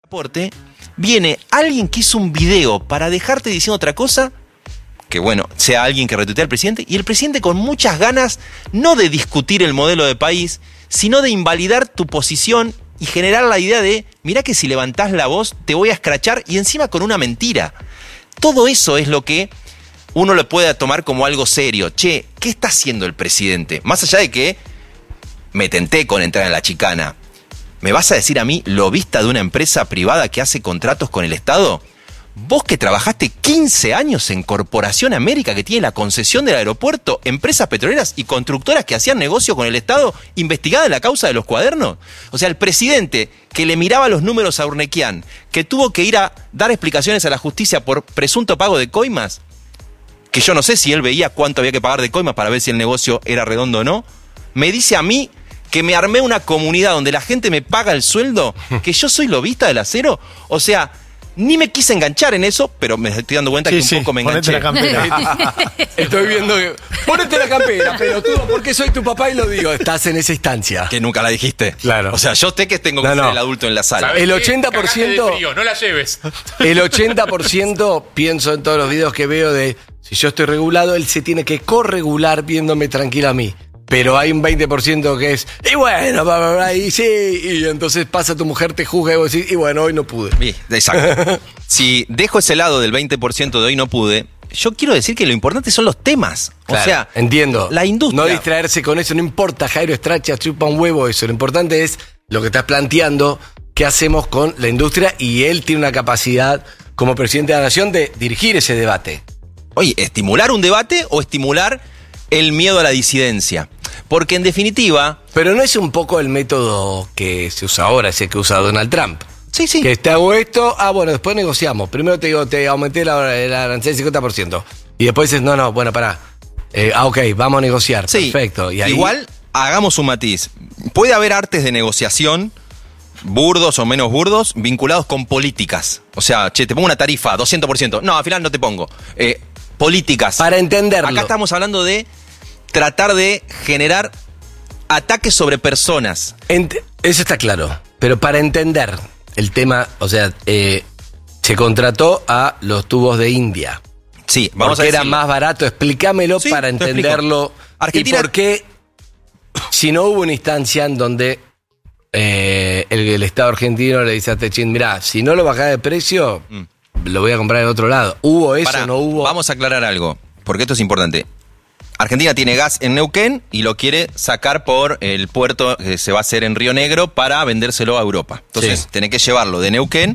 Aporte, viene alguien que hizo un video para dejarte diciendo otra cosa, que bueno, sea alguien que retuitea al presidente, y el presidente con muchas ganas, no de discutir el modelo de país, sino de invalidar tu posición y generar la idea de, mirá que si levantás la voz te voy a escrachar, y encima con una mentira. Todo eso es lo que uno lo puede tomar como algo serio. Che, ¿qué está haciendo el presidente? Más allá de que me tenté con entrar en la chicana, ¿me vas a decir a mí, lobista de una empresa privada que hace contratos con el Estado? Vos que trabajaste 15 años en Corporación América, que tiene la concesión del aeropuerto, empresas petroleras y constructoras que hacían negocio con el Estado, investigada la causa de los cuadernos. O sea, el presidente que le miraba los números a Urnequian, que tuvo que ir a dar explicaciones a la justicia por presunto pago de coimas, que yo no sé si él veía cuánto había que pagar de coimas para ver si el negocio era redondo o no, me dice a mí que me armé una comunidad donde la gente me paga el sueldo, que yo soy lobista del acero. O sea, ni me quise enganchar en eso, pero me estoy dando cuenta que un poco me enganché. Ponete la campera. Estoy viendo que... Ponete la campera, pelotudo, porque soy tu papá y lo digo. Estás en esa instancia. Que nunca la dijiste. Claro. O sea, yo sé que tengo que ser el adulto en la sala. ¿Sabes El qué? 80%... Cagaste de frío, no la lleves. El 80% pienso en todos los videos que veo de... Si yo estoy regulado, él se tiene que corregular viéndome tranquilo a mí. Pero hay un 20% que es, y bueno, y sí, y entonces pasa tu mujer, te juzga y vos decís, y bueno, hoy no pude. Bien, exacto. Si dejo ese lado del 20% de hoy no pude, yo quiero decir que lo importante son los temas. Claro, o sea, entiendo. La industria. No distraerse con eso, no importa, Jairo Estracha, chupa un huevo eso. Lo importante es lo que estás planteando, qué hacemos con la industria, y él tiene una capacidad como presidente de la nación de dirigir ese debate. Oye, ¿estimular un debate o estimular el miedo a la disidencia? Porque en definitiva... Pero no es un poco el método que se usa ahora, ese que usa Donald Trump. Sí, sí. Que te hago esto, bueno, después negociamos. Primero te digo, te aumenté la arancel 50%. Y después dices, no, bueno, pará. Ok, vamos a negociar. Sí, perfecto. Y ahí... Igual, hagamos un matiz. Puede haber artes de negociación, burdos o menos burdos, vinculados con políticas. O sea, che, te pongo una tarifa, 200%. No, al final no te pongo. Políticas. Para entenderlo. Acá estamos hablando de tratar de generar ataques sobre personas. Eso está claro. Pero para entender el tema, o sea, se contrató a los tubos de India. Sí, vamos a decir. Era decirlo. más barato. Explícamelo Sí, para te entenderlo. Argentina... ¿Y por qué, si no hubo una instancia en donde el Estado argentino le dice a Techín, mirá, si no lo bajás de precio, lo voy a comprar en otro lado? ¿Hubo eso? Pará, ¿No hubo? Vamos a aclarar algo, porque esto es importante. Argentina tiene gas en Neuquén y lo quiere sacar por el puerto que se va a hacer en Río Negro para vendérselo a Europa. Entonces, Sí. tenés que llevarlo de Neuquén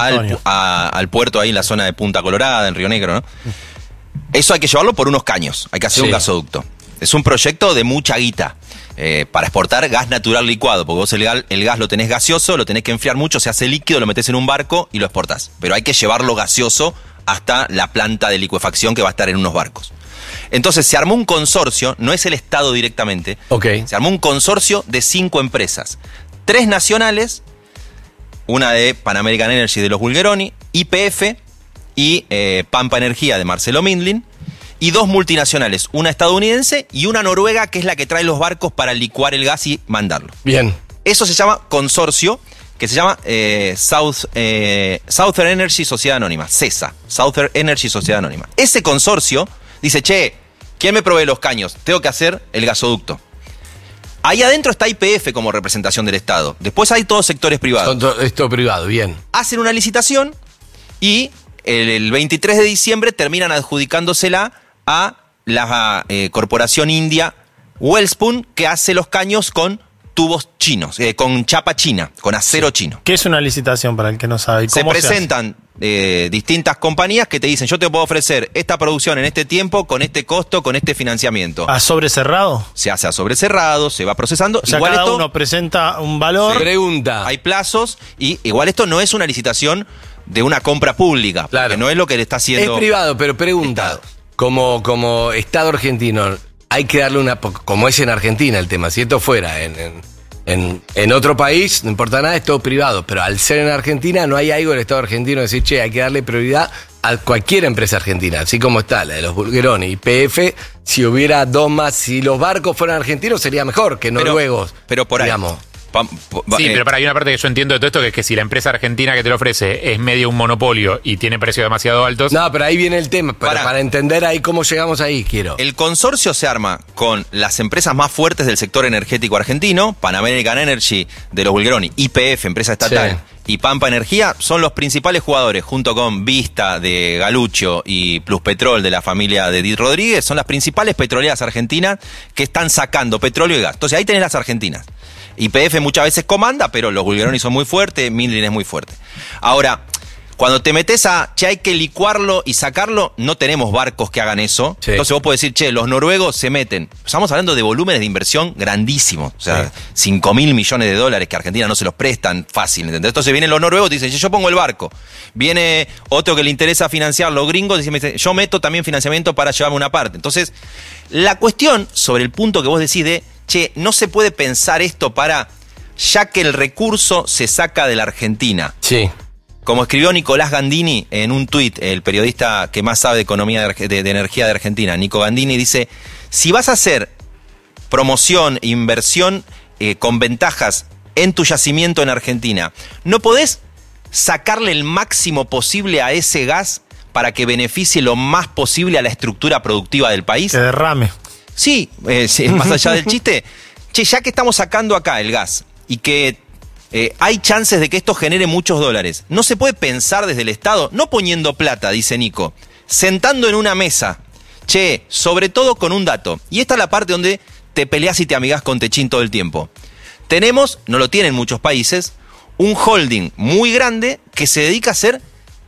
al puerto ahí en la zona de Punta Colorada, en Río Negro, ¿no? Eso hay que llevarlo por unos caños, hay que hacer un gasoducto. Es un proyecto de mucha guita para exportar gas natural licuado, porque vos el gas lo tenés gaseoso, lo tenés que enfriar mucho, se hace líquido, lo metés en un barco y lo exportás. Pero hay que llevarlo gaseoso hasta la planta de licuefacción que va a estar en unos barcos. Entonces se armó un consorcio, no es el Estado directamente, se armó un consorcio de 5 empresas, 3 nacionales, una de Pan American Energy de los Bulgeroni, YPF y Pampa Energía de Marcelo Mindlin, y 2 multinacionales, una estadounidense y una noruega, que es la que trae los barcos para licuar el gas y mandarlo. Bien. Eso se llama consorcio, que se llama Southern Energy Sociedad Anónima, CESA, Southern Energy Sociedad Anónima. Ese consorcio dice, che, ¿quién me provee los caños? Tengo que hacer el gasoducto. Ahí adentro está YPF como representación del Estado. Después hay todos sectores privados. Esto privado, bien. Hacen una licitación y el 23 de diciembre terminan adjudicándosela a la corporación india Wellspun, que hace los caños con tubos chinos, con chapa china, con acero chino. ¿Qué es una licitación para el que no sabe? Se presentan distintas compañías que te dicen, yo te puedo ofrecer esta producción en este tiempo, con este costo, con este financiamiento. ¿A sobrecerrado? Se hace a sobrecerrado, se va procesando. O sea, igual cada esto, uno presenta un valor. Pregunta. hay plazos y igual esto no es una licitación de una compra pública, Claro. porque no es lo que le está haciendo. Es privado, pero pregunta. Estado. Como Estado argentino, hay que darle una... Como es en Argentina el tema, si esto fuera en otro país, no importa nada, es todo privado. Pero al ser en Argentina, no hay algo del Estado argentino de decir, che, hay que darle prioridad a cualquier empresa argentina, así como está la de los Bulgeroni y PF. Si hubiera 2 más, si los barcos fueran argentinos, sería mejor que noruegos. Pero por ahí. Digamos. Sí, pero hay una parte que yo entiendo de todo esto, que es que si la empresa argentina que te lo ofrece es medio un monopolio y tiene precios demasiado altos... No, pero ahí viene el tema. Pero para entender ahí cómo llegamos ahí, quiero. El consorcio se arma con las empresas más fuertes del sector energético argentino, Pan American Energy de los Bulgeroni, YPF, empresa estatal, y Pampa Energía, son los principales jugadores, junto con Vista de Galuccio y Pluspetrol de la familia de Di Rodríguez, son las principales petroleras argentinas que están sacando petróleo y gas. Entonces ahí tenés las argentinas. YPF muchas veces comanda, pero los Bulgeroni son muy fuertes, Midland es muy fuerte. Ahora, cuando te metes hay que licuarlo y sacarlo, no tenemos barcos que hagan eso. Sí. Entonces vos podés decir, los noruegos se meten. Estamos hablando de volúmenes de inversión grandísimos. O sea, sí. $5.000 millones que Argentina no se los prestan fácil, ¿entendés? Entonces vienen los noruegos y dicen, yo pongo el barco. Viene otro que le interesa financiar, los gringos, y dicen, yo meto también financiamiento para llevarme una parte. Entonces, la cuestión sobre el punto que vos decís de, no se puede pensar esto ya que el recurso se saca de la Argentina. Sí. Como escribió Nicolás Gandini en un tuit, el periodista que más sabe de economía de energía de Argentina, Nico Gandini, dice, si vas a hacer promoción, inversión con ventajas en tu yacimiento en Argentina, no podés sacarle el máximo posible a ese gas para que beneficie lo más posible a la estructura productiva del país. Que derrame. Sí, más allá del chiste, ya que estamos sacando acá el gas y que hay chances de que esto genere muchos dólares, no se puede pensar desde el Estado, no poniendo plata, dice Nico, sentando en una mesa, sobre todo con un dato, y esta es la parte donde te peleas y te amigás con Techin todo el tiempo. Tenemos, no lo tienen muchos países, un holding muy grande que se dedica a hacer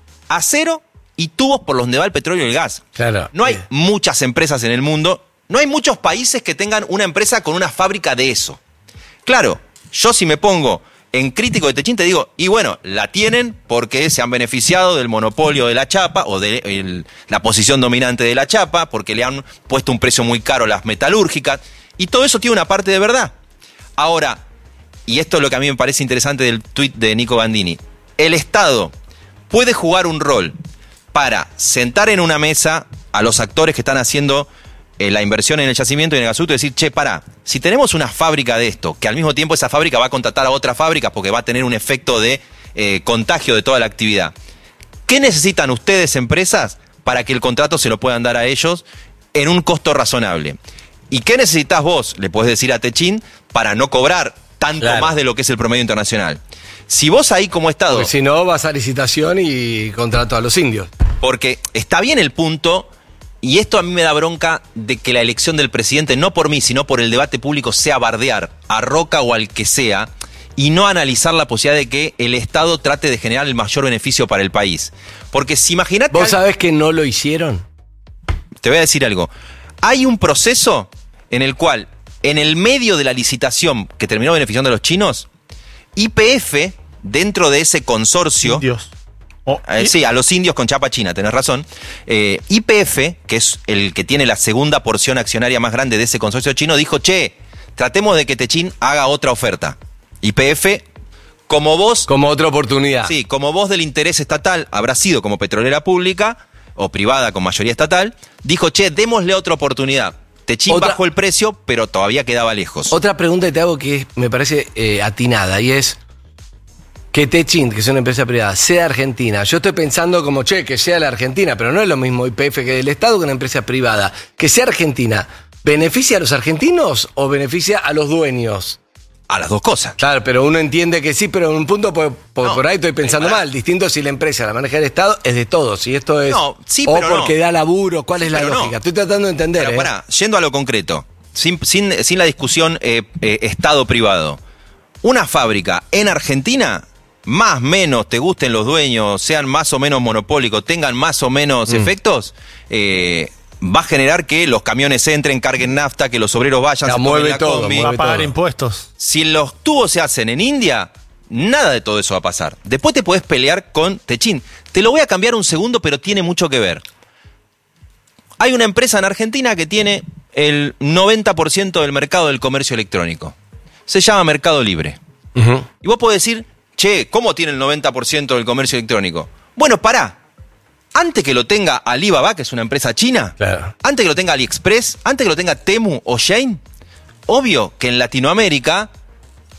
acero y tubos por donde va el petróleo y el gas. Claro. No hay muchas empresas en el mundo. No hay muchos países que tengan una empresa con una fábrica de eso. Claro, yo si me pongo en crítico de Techin te digo, y bueno, la tienen porque se han beneficiado del monopolio de la chapa o de la posición dominante de la chapa, porque le han puesto un precio muy caro a las metalúrgicas, y todo eso tiene una parte de verdad. Ahora, y esto es lo que a mí me parece interesante del tuit de Nico Gandini, el Estado puede jugar un rol para sentar en una mesa a los actores que están haciendo la inversión en el yacimiento y en el gasoducto y decir, si tenemos una fábrica de esto, que al mismo tiempo esa fábrica va a contratar a otras fábricas porque va a tener un efecto de contagio de toda la actividad, ¿qué necesitan ustedes, empresas, para que el contrato se lo puedan dar a ellos en un costo razonable? ¿Y qué necesitas vos, le podés decir a Techin, para no cobrar tanto más de lo que es el promedio internacional? Si vos ahí como Estado... Porque si no, vas a licitación y contrato a los indios. Porque está bien el punto... Y esto a mí me da bronca de que la elección del presidente, no por mí, sino por el debate público, sea bardear a Roca o al que sea, y no analizar la posibilidad de que el Estado trate de generar el mayor beneficio para el país. Porque si imaginate... ¿Vos sabés que no lo hicieron? Te voy a decir algo. Hay un proceso en el cual, en el medio de la licitación que terminó beneficiando a los chinos, YPF, dentro de ese consorcio... Dios. Sí, a los indios con chapa china, tenés razón. YPF, que es el que tiene la segunda porción accionaria más grande de ese consorcio chino, dijo, tratemos de que Techin haga otra oferta. YPF, como vos... Como otra oportunidad. Sí, como vos del interés estatal, habrá sido como petrolera pública o privada con mayoría estatal, dijo, démosle otra oportunidad. Techin bajó el precio, pero todavía quedaba lejos. Otra pregunta que te hago que me parece atinada, y es... Que Techin, que es una empresa privada, sea argentina. Yo estoy pensando como, que sea la Argentina, pero no es lo mismo YPF que del Estado que una empresa privada. Que sea argentina, ¿beneficia a los argentinos o beneficia a los dueños? A las dos cosas. Claro, pero uno entiende que sí, pero en un punto por ahí estoy pensando mal. Distinto si la empresa la maneja el Estado, es de todos. Si esto es... No, sí, o pero porque da laburo, ¿cuál es la lógica? Estoy tratando de entender. Pero pará, yendo a lo concreto, sin la discusión Estado-privado. Una fábrica en Argentina... más o menos te gusten los dueños, sean más o menos monopólicos, tengan más o menos efectos, va a generar que los camiones entren, carguen nafta, que los obreros vayan, se mueve la todo, combi. Va a pagar impuestos. Si los tubos se hacen en India, nada de todo eso va a pasar. Después te podés pelear con Techin. Te lo voy a cambiar un segundo, pero tiene mucho que ver. Hay una empresa en Argentina que tiene el 90% del mercado del comercio electrónico. Se llama Mercado Libre. Y vos podés decir... ¿cómo tiene el 90% del comercio electrónico? Bueno, antes que lo tenga Alibaba, que es una empresa china, antes que lo tenga AliExpress, antes que lo tenga Temu o Shein, obvio que en Latinoamérica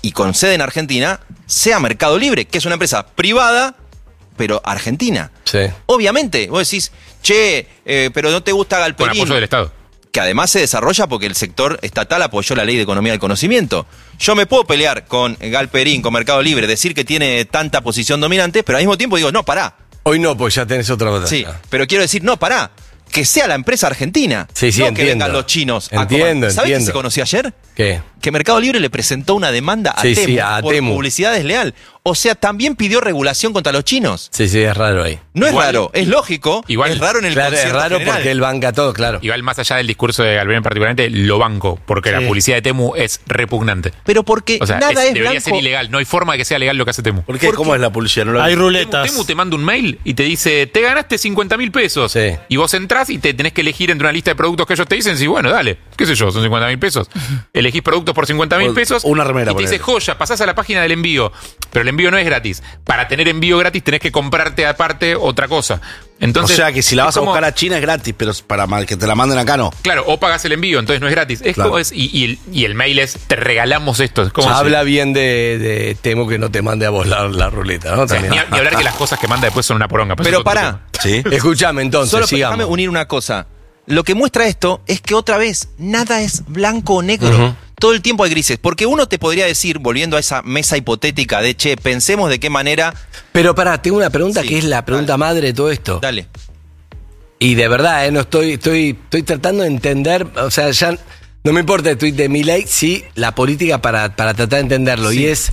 y con sede en Argentina, sea Mercado Libre, que es una empresa privada, pero argentina. Sí. Obviamente, vos decís, che, pero no te gusta Con Galperín. apoyo del Estado. Que además se desarrolla porque el sector estatal apoyó la ley de economía del conocimiento. Yo me puedo pelear con Galperín, con Mercado Libre, decir que tiene tanta posición dominante, pero al mismo tiempo digo, no, pará. Hoy no, pues ya tenés otra batalla. Sí, pero quiero decir, no, pará. Que sea la empresa argentina. Sí, sí, no entiendo. que vengan los chinos. Entiendo, ¿Sabés qué entiendo. se conoció ayer? ¿Qué? Que Mercado Libre le presentó una demanda a Sí, Temu sí, a por Temu. publicidad desleal. O sea, también pidió regulación contra los chinos. Sí, sí, es raro ahí. No Igual- es raro, es lógico. igual- es raro en el Claro, es concierto raro general. porque él banca todo, claro. Igual más allá del discurso de Galperín particularmente, lo banco, porque la Sí. publicidad de Temu es repugnante. Pero porque O sea, nada es debería blanco. ser ilegal. No hay forma de que sea legal lo que hace Temu. ¿Por qué? ¿Cómo es la publicidad? No lo Hay vi. ruletas. Temu te manda un mail y te dice, te ganaste 50.000 pesos. Sí. Y vos entrás y te tenés que elegir entre una lista de productos que ellos te dicen, sí, bueno, dale, qué sé yo, son 50.000 pesos. Elegís productos por 50.000 Por pesos. una remera, Y te dice, ponele. joya, pasás a la página del envío. Pero el envío no es gratis. Para tener envío gratis tenés que comprarte aparte otra cosa. Entonces, O sea que si la es vas a como- buscar a China es gratis, pero para que te la manden acá no. Claro, o pagas el envío, entonces no es gratis. Es Claro. como y el mail es, te regalamos esto. Es como si- Habla bien de Temo que no te mande a vos la ruleta, ¿no? o sea, También. ni hablar que las cosas que manda después son una poronga. Pero eso es otro pará. tema. ¿Sí? Escuchame entonces, Solo sigamos. déjame unir una cosa. Lo que muestra esto es que otra vez nada es blanco o negro. Ujú. Todo el tiempo hay grises. Porque uno te podría decir, volviendo a esa mesa hipotética de, che, pensemos de qué manera... Pero pará, tengo una pregunta Sí, que es la pregunta madre de todo esto. Dale. Y de verdad, no estoy tratando de entender, o sea, ya no me importa el tuit de Milei, sí la política para tratar de entenderlo. Sí. Y es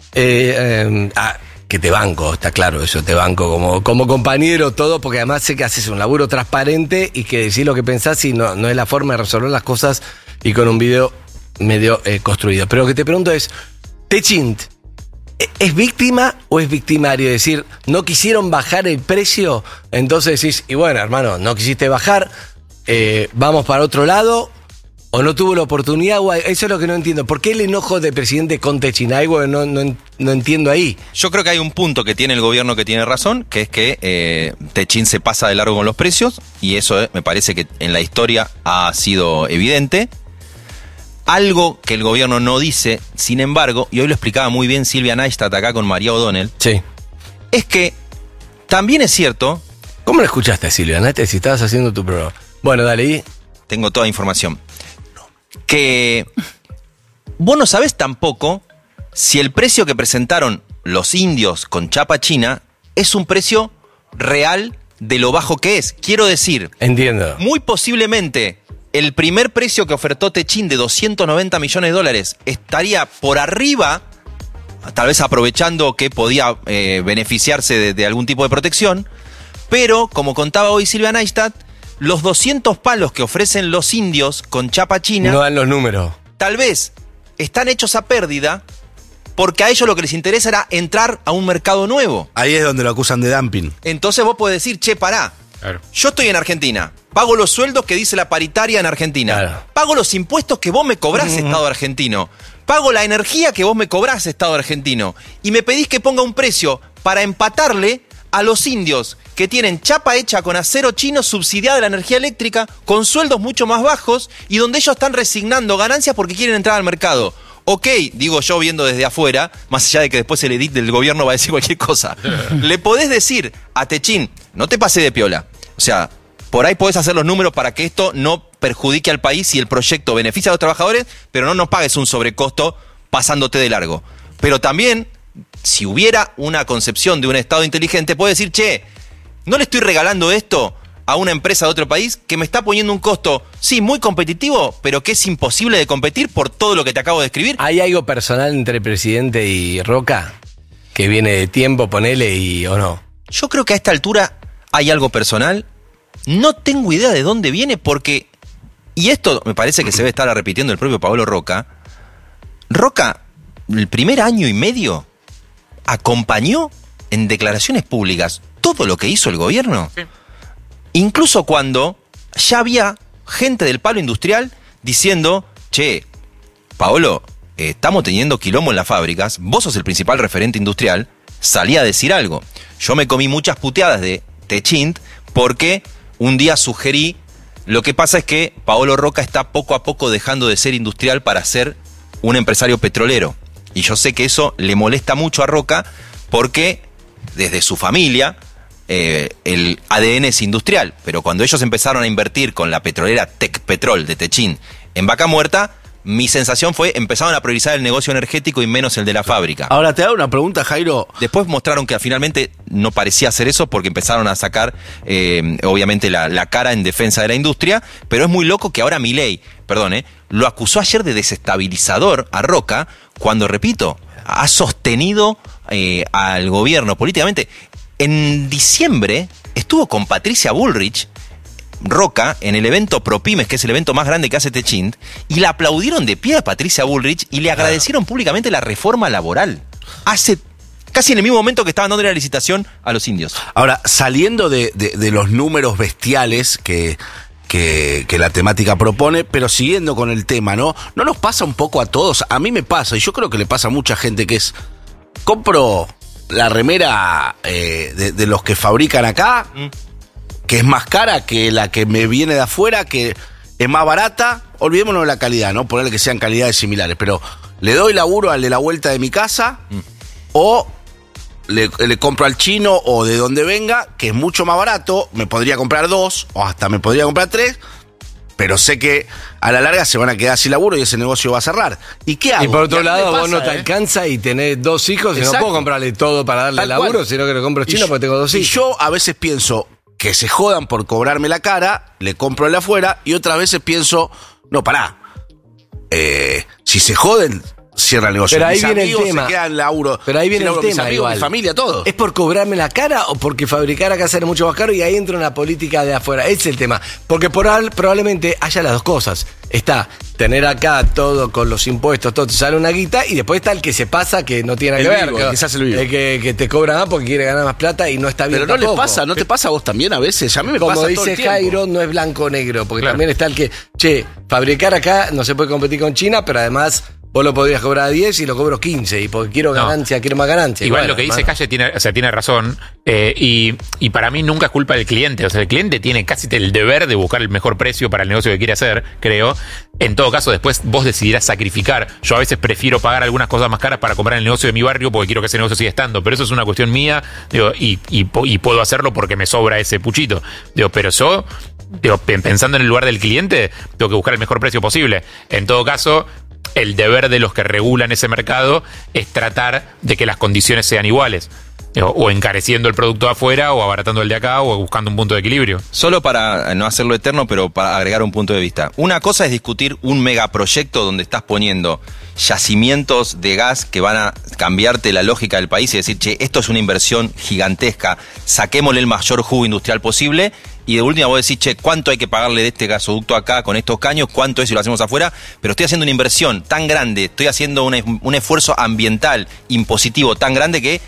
que te banco, está claro eso, te banco como compañero, todo, porque además sé que haces un laburo transparente y que decís lo que pensás y no es la forma de resolver las cosas y con un video medio construido. Pero lo que te pregunto es, Techint, ¿es víctima o es victimario? Es decir, no quisieron bajar el precio, entonces decís, y bueno, hermano, no quisiste bajar, vamos para otro lado, o no tuvo la oportunidad, o eso es lo que no entiendo. ¿Por qué el enojo del presidente con Techint? Algo que no entiendo ahí. Yo creo que hay un punto que tiene el gobierno que tiene razón, que es que Techint se pasa de largo con los precios, y eso me parece que en la historia ha sido evidente. Algo que el gobierno no dice, sin embargo, y hoy lo explicaba muy bien Silvia Neistat acá con María O'Donnell, Sí. es que también es cierto, ¿Cómo lo escuchaste, Silvia? ¿No? Si estabas haciendo tu programa. Bueno, dale, y tengo toda información, que vos no sabés tampoco si el precio que presentaron los indios con chapa china es un precio real de lo bajo que es. Quiero decir, entiendo. muy posiblemente el primer precio que ofertó Techint de 290 millones de dólares estaría por arriba, tal vez aprovechando que podía beneficiarse de algún tipo de protección, pero como contaba hoy Silvia Neistat, los 200 palos que ofrecen los indios con chapa china, No dan los números. tal vez están hechos a pérdida porque a ellos lo que les interesa era entrar a un mercado nuevo. Ahí es donde lo acusan de dumping. Entonces vos podés decir, che, pará, Claro. yo estoy en Argentina, pago los sueldos que dice la paritaria en Argentina, Claro. pago los impuestos que vos me cobrás, Estado argentino, pago la energía que vos me cobrás, Estado argentino, y me pedís que ponga un precio para empatarle a los indios que tienen chapa hecha con acero chino subsidiada de la energía eléctrica, con sueldos mucho más bajos y donde ellos están resignando ganancias porque quieren entrar al mercado. Ok, digo yo viendo desde afuera, más allá de que después el edit del gobierno va a decir cualquier cosa, le podés decir a Techint, no te pases de piola. O sea, por ahí podés hacer los números para que esto no perjudique al país y el proyecto beneficia a los trabajadores, pero no nos pagues un sobrecosto pasándote de largo. Pero también, si hubiera una concepción de un Estado inteligente, puede decir, che, no le estoy regalando esto a una empresa de otro país que me está poniendo un costo, sí, muy competitivo, pero que es imposible de competir por todo lo que te acabo de describir. ¿Hay algo personal entre el presidente y Roca? Que viene de tiempo, ponele, o no. Yo creo que a esta altura hay algo personal. No tengo idea de dónde viene porque, y esto me parece que se debe estar repitiendo el propio Pablo Roca, Roca, el primer año y medio, acompañó en declaraciones públicas todo lo que hizo el gobierno. Sí. Incluso cuando ya había gente del palo industrial diciendo, che, Paolo, estamos teniendo quilombo en las fábricas, vos sos el principal referente industrial, salí a decir algo. Yo me comí muchas puteadas de Techint porque un día sugerí, lo que pasa es que Paolo Roca está poco a poco dejando de ser industrial para ser un empresario petrolero. Y yo sé que eso le molesta mucho a Roca porque desde su familia el ADN es industrial. Pero cuando ellos empezaron a invertir con la petrolera Tecpetrol de Techín en Vaca Muerta, mi sensación fue empezaron a priorizar el negocio energético y menos el de la fábrica. Ahora te hago una pregunta, Jairo. Después mostraron que finalmente no parecía hacer eso porque empezaron a sacar, obviamente, la cara en defensa de la industria, pero es muy loco que ahora Milei, lo acusó ayer de desestabilizador a Roca, cuando, repito, ha sostenido al gobierno políticamente. En diciembre estuvo con Patricia Bullrich, Roca, en el evento ProPymes, que es el evento más grande que hace Techint, y la aplaudieron de pie a Patricia Bullrich y le agradecieron públicamente la reforma laboral. Hace casi en el mismo momento que estaban dando la licitación a los indios. Ahora, saliendo de los números bestiales que la temática propone, pero siguiendo con el tema, ¿no? ¿No nos pasa un poco a todos? A mí me pasa, y yo creo que le pasa a mucha gente, que es, compro la remera de los que fabrican acá, que es más cara que la que me viene de afuera, que es más barata. Olvidémonos de la calidad, ¿no? Ponerle que sean calidades similares, pero le doy laburo al de la vuelta de mi casa, o le compro al chino o de donde venga, que es mucho más barato, me podría comprar 2 o hasta me podría comprar 3, pero sé que a la larga se van a quedar sin laburo y ese negocio va a cerrar. ¿Y qué hago? Y por otro Y a mí lado, me vos no pasa, te alcanza y tenés 2 hijos y no Exacto. puedo comprarle todo para darle Tal laburo, cual. sino que lo compro chino porque tengo 2 Y hijos. yo a veces pienso que se jodan por cobrarme la cara, le compro el de afuera, y otras veces pienso, no, pará. Si se joden, cierra el negocio. Pero ahí Mis viene el amigos tema. se quedan laburo. Pero ahí viene sin el laburo, mis tema, amigos, igual. mi familia, todo. ¿Es por cobrarme la cara o porque fabricar acá sale mucho más caro y ahí entra una política de afuera? Ese es el tema. Porque probablemente haya las dos cosas. Está tener acá todo con los impuestos, todo te sale una guita, y después está el que se pasa, que no tiene El nada que vivo, ver. el que se hace el vivo. Que te cobra más porque quiere ganar más plata y no está bien. Pero no les tampoco. pasa, ¿no te pasa a vos también a veces? A mí me Como pasa todo dice el tiempo. Jairo, no es blanco o negro, porque Claro. también está el que, fabricar acá no se puede competir con China, pero además vos lo podrías cobrar a 10 y lo cobro 15, y porque quiero No. ganancia, quiero más ganancia. Igual Bueno, lo que dice hermano. Calle tiene razón, y para mí nunca es culpa del cliente. O sea, el cliente tiene casi el deber de buscar el mejor precio para el negocio que quiere hacer, creo. En todo caso, después vos decidirás sacrificar. Yo a veces prefiero pagar algunas cosas más caras para comprar el negocio de mi barrio porque quiero que ese negocio siga estando. Pero eso es una cuestión mía, y puedo hacerlo porque me sobra ese puchito. Pero yo, pensando en el lugar del cliente, tengo que buscar el mejor precio posible. En todo caso, el deber de los que regulan ese mercado es tratar de que las condiciones sean iguales. O encareciendo el producto de afuera, o abaratando el de acá, o buscando un punto de equilibrio. Solo para no hacerlo eterno, pero para agregar un punto de vista. Una cosa es discutir un megaproyecto donde estás poniendo yacimientos de gas que van a cambiarte la lógica del país y decir, che, esto es una inversión gigantesca, saquémosle el mayor jugo industrial posible. Y de última vos decís, che, ¿cuánto hay que pagarle de este gasoducto acá con estos caños? ¿Cuánto es si lo hacemos afuera? Pero estoy haciendo una inversión tan grande, estoy haciendo un esfuerzo ambiental, impositivo tan grande que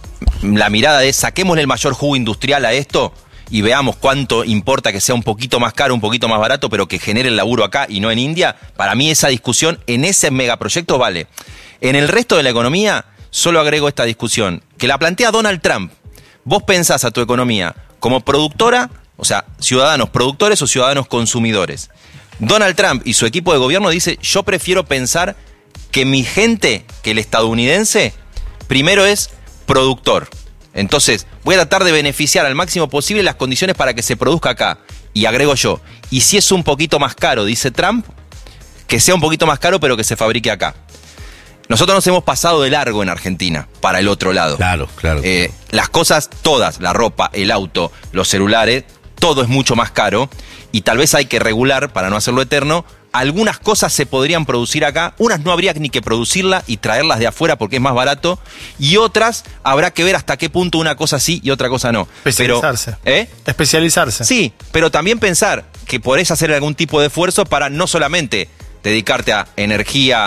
la mirada es, saquémosle el mayor jugo industrial a esto y veamos cuánto importa que sea un poquito más caro, un poquito más barato, pero que genere el laburo acá y no en India. Para mí esa discusión en ese megaproyecto vale. En el resto de la economía, solo agrego esta discusión, que la plantea Donald Trump. Vos pensás a tu economía como productora, o sea, ciudadanos productores o ciudadanos consumidores. Donald Trump y su equipo de gobierno dice, yo prefiero pensar que mi gente, que el estadounidense, primero es productor. Entonces, voy a tratar de beneficiar al máximo posible las condiciones para que se produzca acá. Y agrego yo, y si es un poquito más caro, dice Trump, que sea un poquito más caro, pero que se fabrique acá. Nosotros nos hemos pasado de largo en Argentina, para el otro lado. Claro. Las cosas todas, la ropa, el auto, los celulares, todo es mucho más caro, y tal vez hay que regular, para no hacerlo eterno, algunas cosas se podrían producir acá, unas no habría ni que producirlas y traerlas de afuera porque es más barato, y otras habrá que ver hasta qué punto una cosa sí y otra cosa no. Especializarse. Pero, Especializarse. Sí, pero también pensar que podés hacer algún tipo de esfuerzo para no solamente dedicarte a energía,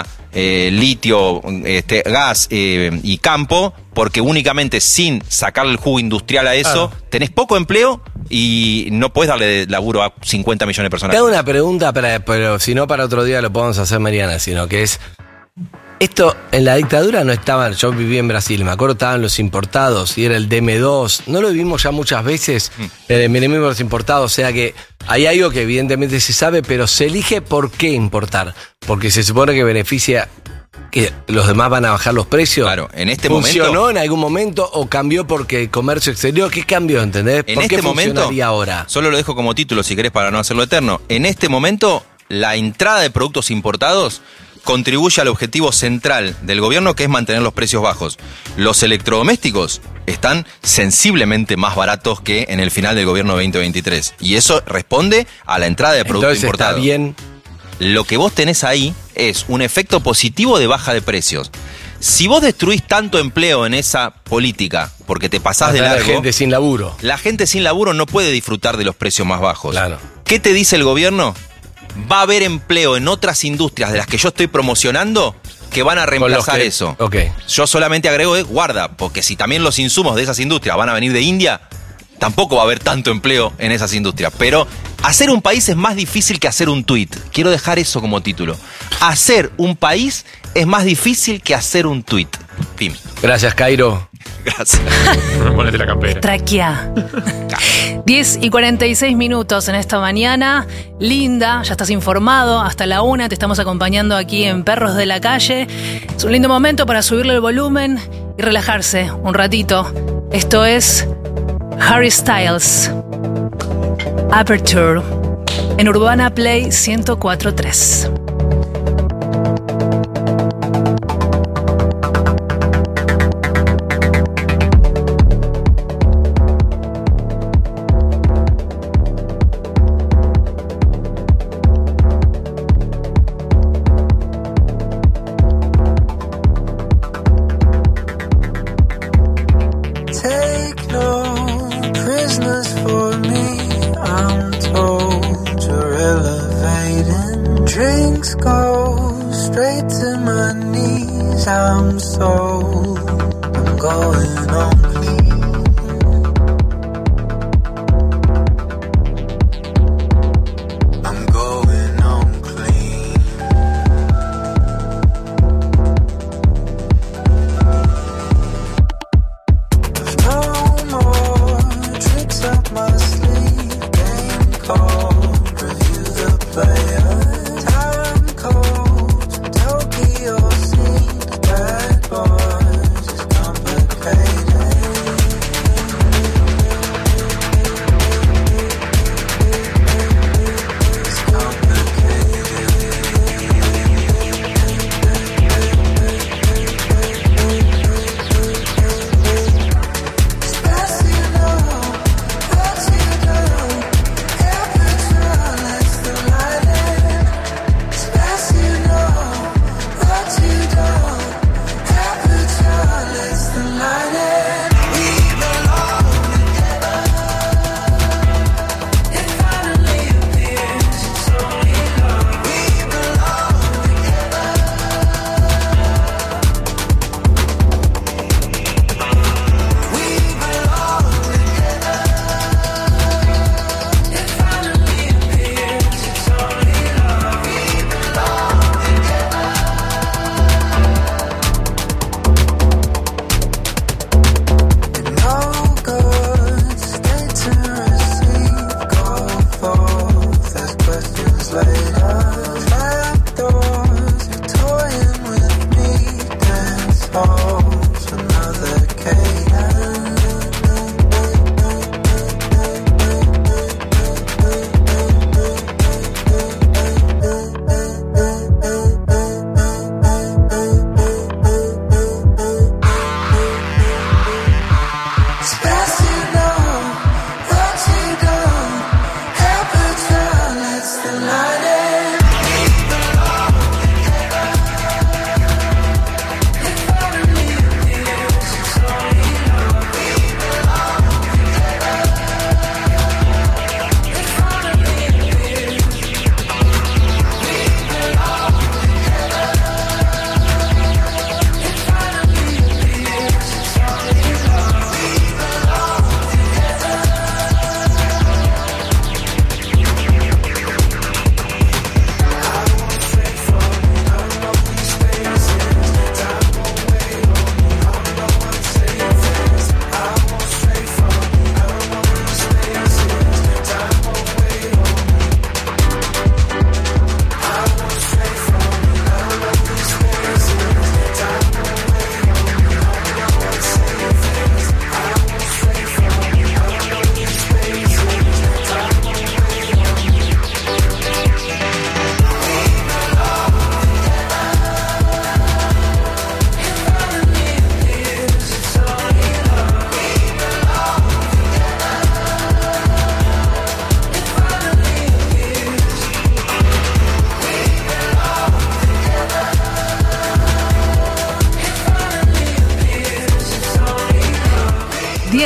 litio, gas y campo, porque únicamente sin sacarle el jugo industrial a eso, tenés poco empleo y no podés darle laburo a 50 millones de personas. Te hago una pregunta, pero si no para otro día lo podemos hacer, Mariana, sino que es... Esto, en la dictadura no estaban, yo viví en Brasil, me acuerdo estaban los importados y era el DM2, no lo vivimos ya muchas veces, el enemigo de los importados, o sea que hay algo que evidentemente se sabe, pero se elige por qué importar, porque se supone que beneficia que los demás van a bajar los precios. Claro, en este ¿Funcionó momento. en algún momento o cambió porque el comercio exterior? ¿Qué cambió, entendés? En ¿Por este qué momento, funcionaría ahora? solo lo dejo como título si querés para no hacerlo eterno. En este momento, la entrada de productos importados contribuye al objetivo central del gobierno, que es mantener los precios bajos. Los electrodomésticos están sensiblemente más baratos que en el final del gobierno 2023. Y eso responde a la entrada de productos Entonces está importados. bien. Lo que vos tenés ahí es un efecto positivo de baja de precios. Si vos destruís tanto empleo en esa política, porque te pasás de La largo, gente sin laburo. la gente sin laburo no puede disfrutar de los precios más bajos. Claro. ¿Qué te dice el gobierno? Va a haber empleo en otras industrias de las que yo estoy promocionando que van a reemplazar eso. Ok. Yo solamente agrego guarda, porque si también los insumos de esas industrias van a venir de India, tampoco va a haber tanto empleo en esas industrias. Pero hacer un país es más difícil que hacer un tuit. Quiero dejar eso como título. Hacer un país es más difícil que hacer un tuit. Pim. Gracias, Cairo. Gracias. Ponete la campera. Traquea. 10:46 en esta mañana. Linda, ya estás informado. Hasta la 1 te estamos acompañando aquí en Perros de la Calle. Es un lindo momento para subirle el volumen y relajarse un ratito. Esto es Harry Styles. Aperture. En Urbana Play 104.3. Take no prisoners for me. I'm told you're elevating drinks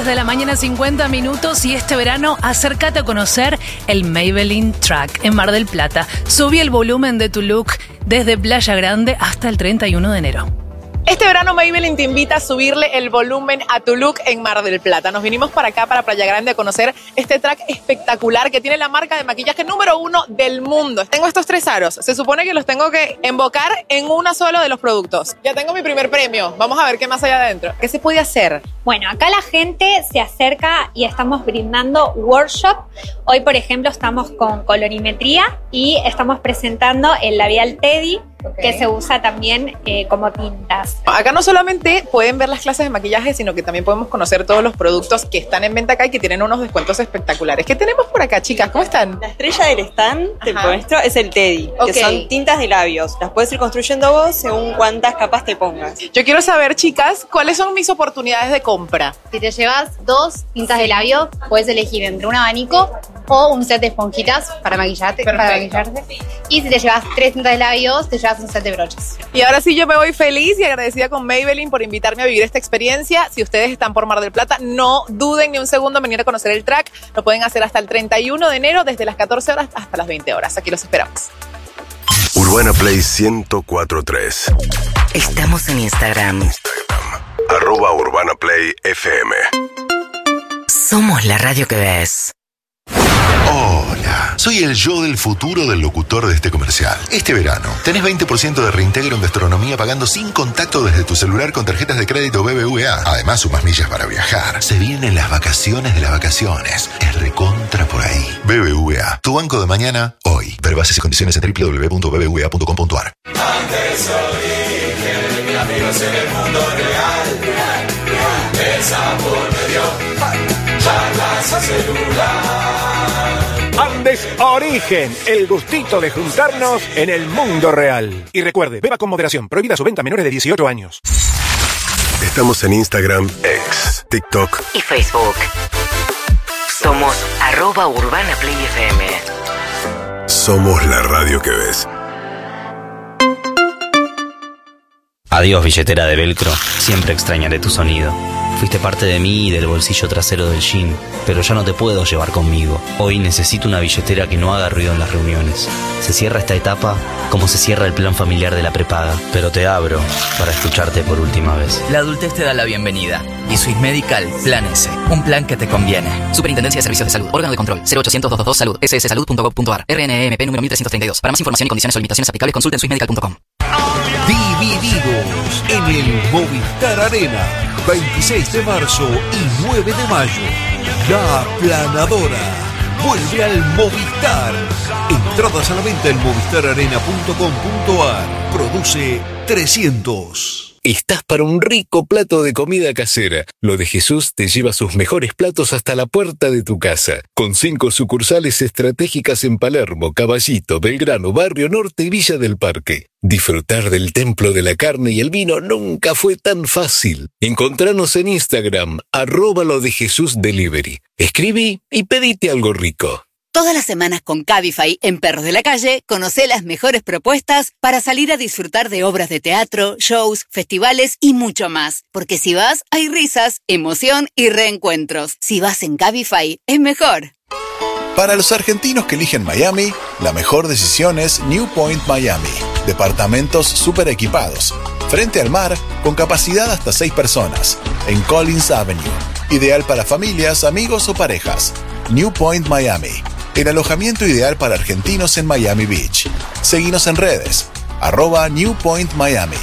10 de la mañana, 50 minutos, y este verano acércate a conocer el Maybelline Track en Mar del Plata. Subí el volumen de tu look desde Playa Grande hasta el 31 de enero. Este verano Maybelline te invita a subirle el volumen a tu look en Mar del Plata. Nos vinimos para acá, para Playa Grande, a conocer este track espectacular que tiene la marca de maquillaje número 1 del mundo. Tengo estos 3 aros. Se supone que los tengo que embocar en uno solo de los productos. Ya tengo mi primer premio. Vamos a ver qué más hay adentro. ¿Qué se puede hacer? Bueno, acá la gente se acerca y estamos brindando workshop. Hoy, por ejemplo, estamos con colorimetría y estamos presentando el labial Teddy, que se usa también como tintas. Acá no solamente pueden ver las clases de maquillaje, sino que también podemos conocer todos los productos que están en venta acá y que tienen unos descuentos espectaculares. ¿Qué tenemos por acá, chicas? ¿Cómo están? La estrella del stand del nuestro es el Teddy, que son tintas de labios. Las puedes ir construyendo vos según cuántas capas te pongas. Yo quiero saber, chicas, ¿cuáles son mis oportunidades de compra? Si te llevas 2 tintas de labio, puedes elegir entre un abanico o un set de esponjitas para maquillarte. Y si te llevas 3 tintas de labios, te llevas un set de broches. Y ahora sí, yo me voy feliz y agradecida con Maybelline por invitarme a vivir esta experiencia. Si ustedes están por Mar del Plata, no duden ni un segundo en venir a conocer el track. Lo pueden hacer hasta el 31 de enero, desde las 14 horas hasta las 20 horas. Aquí los esperamos. Urbana Play 104.3. Estamos en Instagram. Urbana Play FM. Somos la radio que ves. Hola, soy el yo del futuro del locutor de este comercial. Este verano tenés 20% de reintegro en gastronomía pagando sin contacto desde tu celular con tarjetas de crédito BBVA. Además, sumas millas para viajar. Se vienen las vacaciones de las vacaciones. Es recontra por ahí. BBVA, tu banco de mañana, hoy. Ver bases y condiciones en www.bbva.com.ar. Antes origen, amigos en el mundo real. El sabor me dio charlas y celular. Andes Origen, el gustito de juntarnos en el mundo real. Y recuerde, beba con moderación, prohibida su venta a menores de 18 años. Estamos en Instagram, X, TikTok y Facebook. Somos @UrbanaPlayFM. Somos la radio que ves. Adiós, billetera de velcro. Siempre extrañaré tu sonido. Fuiste parte de mí y del bolsillo trasero del jean, pero ya no te puedo llevar conmigo. Hoy necesito una billetera que no haga ruido en las reuniones. Se cierra esta etapa como se cierra el plan familiar de la prepaga, pero te abro para escucharte por última vez. La adultez te da la bienvenida. Y Swiss Medical, Plan S. Un plan que te conviene. Superintendencia de Servicios de Salud. Órgano de control. 0800-222 Salud. sssalud.gov.ar. RNMP número 1332. Para más información y condiciones o limitaciones aplicables, consulte en swissmedical.com. Divididos en el Movistar Arena. 26 de marzo y 9 de mayo. La Planadora vuelve al Movistar. Entradas a la venta en movistararena.com.ar. Produce 300. Estás para un rico plato de comida casera. Lo de Jesús te lleva sus mejores platos hasta la puerta de tu casa. Con 5 sucursales estratégicas en Palermo, Caballito, Belgrano, Barrio Norte y Villa del Parque. Disfrutar del templo de la carne y el vino nunca fue tan fácil. Encontranos en Instagram, @lodejesusdelivery. Escribí y pedite algo rico. Todas las semanas con Cabify en Perros de la Calle, conocé las mejores propuestas para salir a disfrutar de obras de teatro, shows, festivales y mucho más. Porque si vas, hay risas, emoción y reencuentros. Si vas en Cabify, es mejor. Para los argentinos que eligen Miami, la mejor decisión es New Point Miami. Departamentos super equipados, frente al mar, con capacidad hasta 6 personas, en Collins Avenue. Ideal para familias, amigos o parejas. New Point Miami. El alojamiento ideal para argentinos en Miami Beach. Seguinos en redes, @New Point Miami.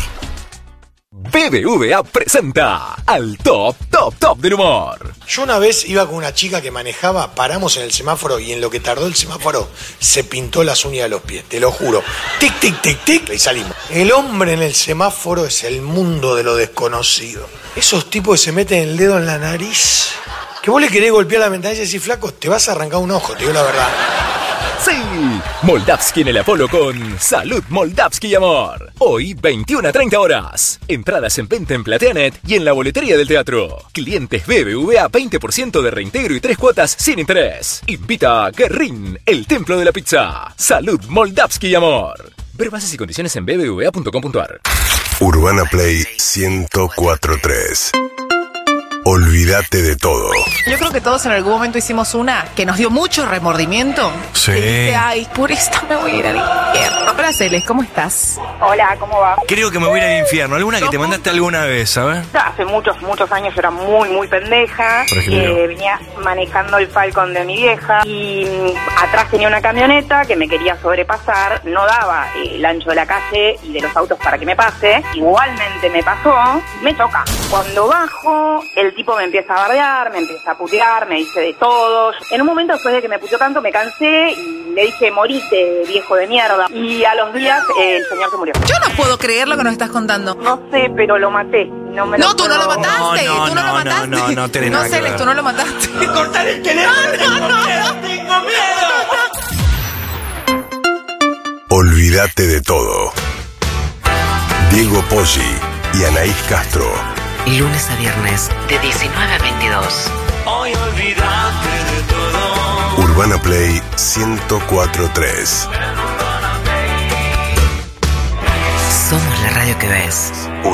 BBVA presenta al top del humor. Yo una vez iba con una chica que manejaba, paramos en el semáforo y en lo que tardó el semáforo se pintó las uñas de los pies, te lo juro. Tic, tic, tic, tic, y salimos. El hombre en el semáforo es el mundo de lo desconocido. Esos tipos que se meten el dedo en la nariz, que vos le querés golpear la ventanilla y decís, flaco, te vas a arrancar un ojo, te digo la verdad. Sí, Moldavsky en el Apolo con Salud Moldavsky y Amor. Hoy, 21 a 30 horas. Entradas en venta en Plateanet y en la boletería del teatro. Clientes BBVA, 20% de reintegro y 3 cuotas sin interés. Invita a Guerrín, el templo de la pizza. Salud Moldavsky y Amor. Ver bases y condiciones en bbva.com.ar. Urbana Play 104.3. Olvídate de todo. Yo creo que todos en algún momento hicimos una que nos dio mucho remordimiento. Sí. Que dice, ay, por esta me voy a ir al infierno. Hola, Celes, ¿cómo estás? Hola, ¿cómo va? Creo que me voy a ir al infierno. ¿Alguna que te mandaste alguna vez, sabes? Hace muchos años yo era muy pendeja. Por ejemplo. Venía manejando el Falcon de mi vieja y atrás tenía una camioneta que me quería sobrepasar. No daba el ancho de la calle y de los autos para que me pase. Igualmente me pasó, me choca. Cuando bajo, el tipo me empieza a bardear, me empieza a putear, me dice de todo. En un momento, después de que me puteó tanto, me cansé y le dije, morite, viejo de mierda. Y a los días, el señor se murió. Yo no puedo creer lo que nos estás contando. No sé, pero lo maté. No, tú no lo mataste. Tú no lo mataste. No tenés No, nada que Celes, ver. tú no lo mataste. ¡Cortar el teléfono! ¡No, tengo miedo! Olvídate de todo. Diego Poggi y Anaís Castro. Lunes a viernes de 19 a 22. Hoy olvídate de todo. Urbana Play 104.3. Somos la radio que ves.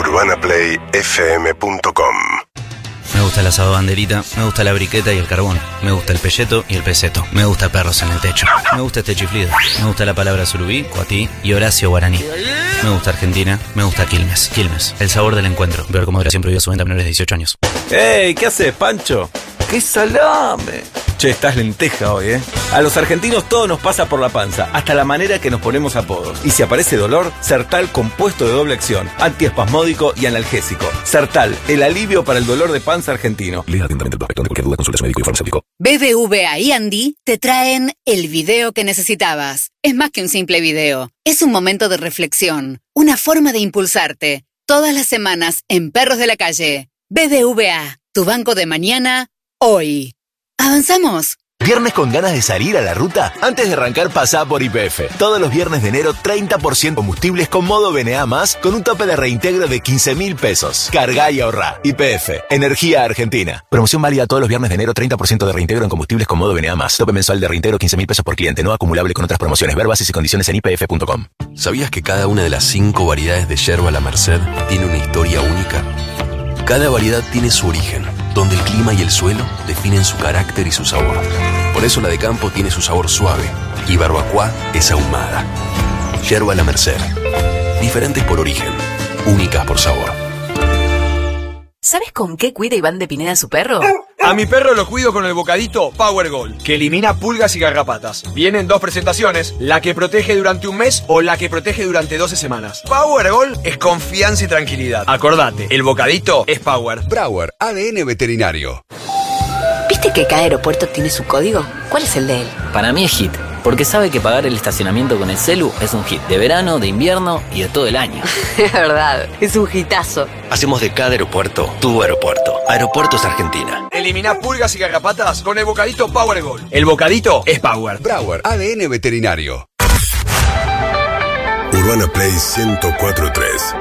UrbanaPlayFM.com. Me gusta el asado banderita, me gusta la briqueta y el carbón, me gusta el pelleto y el peseto, me gusta perros en el techo, me gusta este chiflido, me gusta la palabra surubí, cuatí y Horacio Guaraní. Me gusta Argentina, me gusta Quilmes, el sabor del encuentro. Ver cómo siempre prohibido su venta a menores de 18 años. ¡Ey! ¿Qué haces, Pancho? ¡Qué salame! Che, estás lenteja hoy, ¿eh? A los argentinos todo nos pasa por la panza, hasta la manera que nos ponemos apodos. Y si aparece dolor, Sertal compuesto de doble acción, antiespasmódico y analgésico. Sertal, el alivio para el dolor de panza argentino. Lea atentamente el prospecto ante cualquier duda, consulta a su médico y farmacéutico. BBVA y Andy te traen el video que necesitabas. Es más que un simple video. Es un momento de reflexión, una forma de impulsarte. Todas las semanas en Perros de la Calle. BBVA, tu banco de mañana, hoy. ¿Avanzamos? ¿Viernes con ganas de salir a la ruta? Antes de arrancar, pasá por YPF. Todos los viernes de enero, 30% combustibles con modo BNA+, con un tope de reintegro de 15.000 pesos. Cargá y ahorrá. YPF, Energía Argentina. Promoción válida todos los viernes de enero, 30% de reintegro en combustibles con modo BNA+. Tope mensual de reintegro 15.000 pesos por cliente, no acumulable con otras promociones. Ver bases y condiciones en ypf.com. ¿Sabías que cada una de las 5 variedades de yerba La Merced tiene una historia única? Cada variedad tiene su origen, donde el clima y el suelo definen su carácter y su sabor. Por eso la de campo tiene su sabor suave y barbacoa es ahumada. Yerba La Merced. Diferentes por origen, únicas por sabor. ¿Sabes con qué cuida Iván de Pineda a su perro? A mi perro lo cuido con el bocadito Power Gold, que elimina pulgas y garrapatas. Viene en 2 presentaciones, la que protege durante un mes o la que protege durante 12 semanas. Power Gold es confianza y tranquilidad. Acordate, el bocadito es Power. Brauer, ADN veterinario. ¿Viste que cada aeropuerto tiene su código? ¿Cuál es el de él? Para mí es hit, porque sabe que pagar el estacionamiento con el celu es un hit de verano, de invierno y de todo el año. Es verdad, es un hitazo. Hacemos de cada aeropuerto tu aeropuerto. Aeropuertos Argentina. Elimina pulgas y garrapatas con el bocadito Power Gold. El bocadito es Power. Brauer, ADN veterinario. Urbana Play 104.3.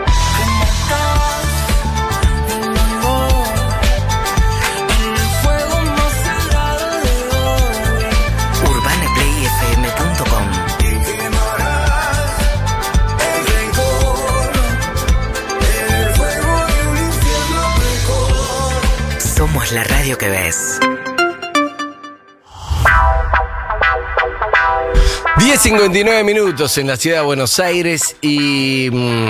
UrbanaPlayFM.com. Somos la radio que ves. 10:59 minutos en la ciudad de Buenos Aires y...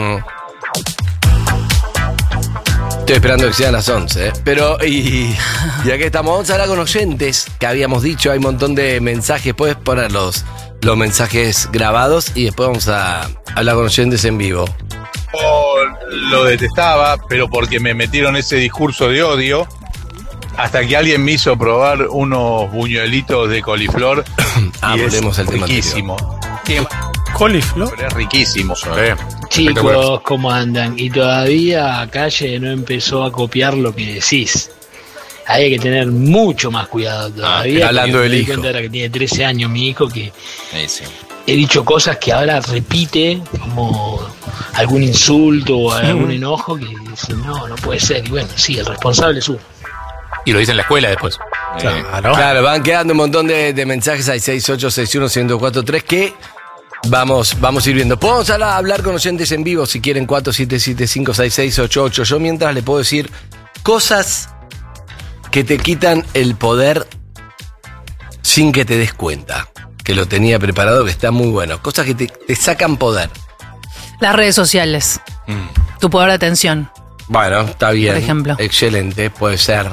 estoy esperando que sean las 11, ¿eh? Pero, y aquí estamos. Vamos a hablar con oyentes, que habíamos dicho, hay un montón de mensajes. Puedes poner los mensajes grabados y después vamos a hablar con oyentes en vivo. Lo detestaba, pero porque me metieron ese discurso de odio, hasta que alguien me hizo probar unos buñuelitos de coliflor. Y volvemos al tema riquísimo. ¿Coliflor? Es riquísimo. Chicos, ¿cómo andan? Y todavía Calle no empezó a copiar lo que decís. Hay que tener mucho más cuidado todavía. Hablando del me di hijo. cuenta ahora que tiene 13 años mi hijo, que Sí. he dicho cosas que ahora repite, como algún insulto o algún enojo, que dice, no puede ser. Y bueno, sí, el responsable es uno. Y lo dice en la escuela después. Claro, van quedando un montón de mensajes al 6861-1043 que vamos a ir viendo. Podemos hablar con oyentes en vivo si quieren, 47756688. Yo mientras le puedo decir cosas que te quitan el poder sin que te des cuenta. Que lo tenía preparado, que está muy bueno. Cosas que te sacan poder. Las redes sociales. Tu poder de atención. Bueno, está bien. Por ejemplo. Excelente, puede ser.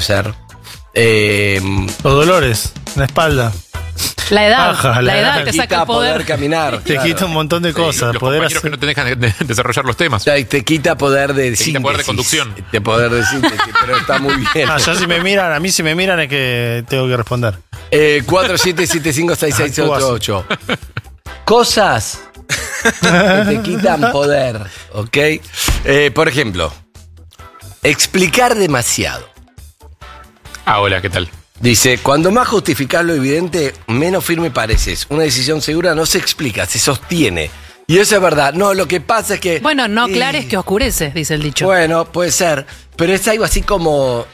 Los dolores en la espalda. La edad. Ajá, la edad te saca el poder. Caminar. Te quita un montón de cosas. Los Poder compañeros que no te dejan de desarrollar los temas. Te quita poder de Te quita poder de conducción. Te poder de síntesis, pero está muy bien. Ah, ya si me miran es que tengo que responder. 47756688. Cosas que te quitan poder, ¿ok? Por ejemplo, explicar demasiado. Ah, hola, ¿qué tal? Dice, cuando más justificás lo evidente, menos firme pareces. Una decisión segura no se explica, se sostiene. Y eso es verdad. No, lo que pasa es que... Bueno, no aclares que oscureces, dice el dicho. Bueno, puede ser. Pero es algo así como...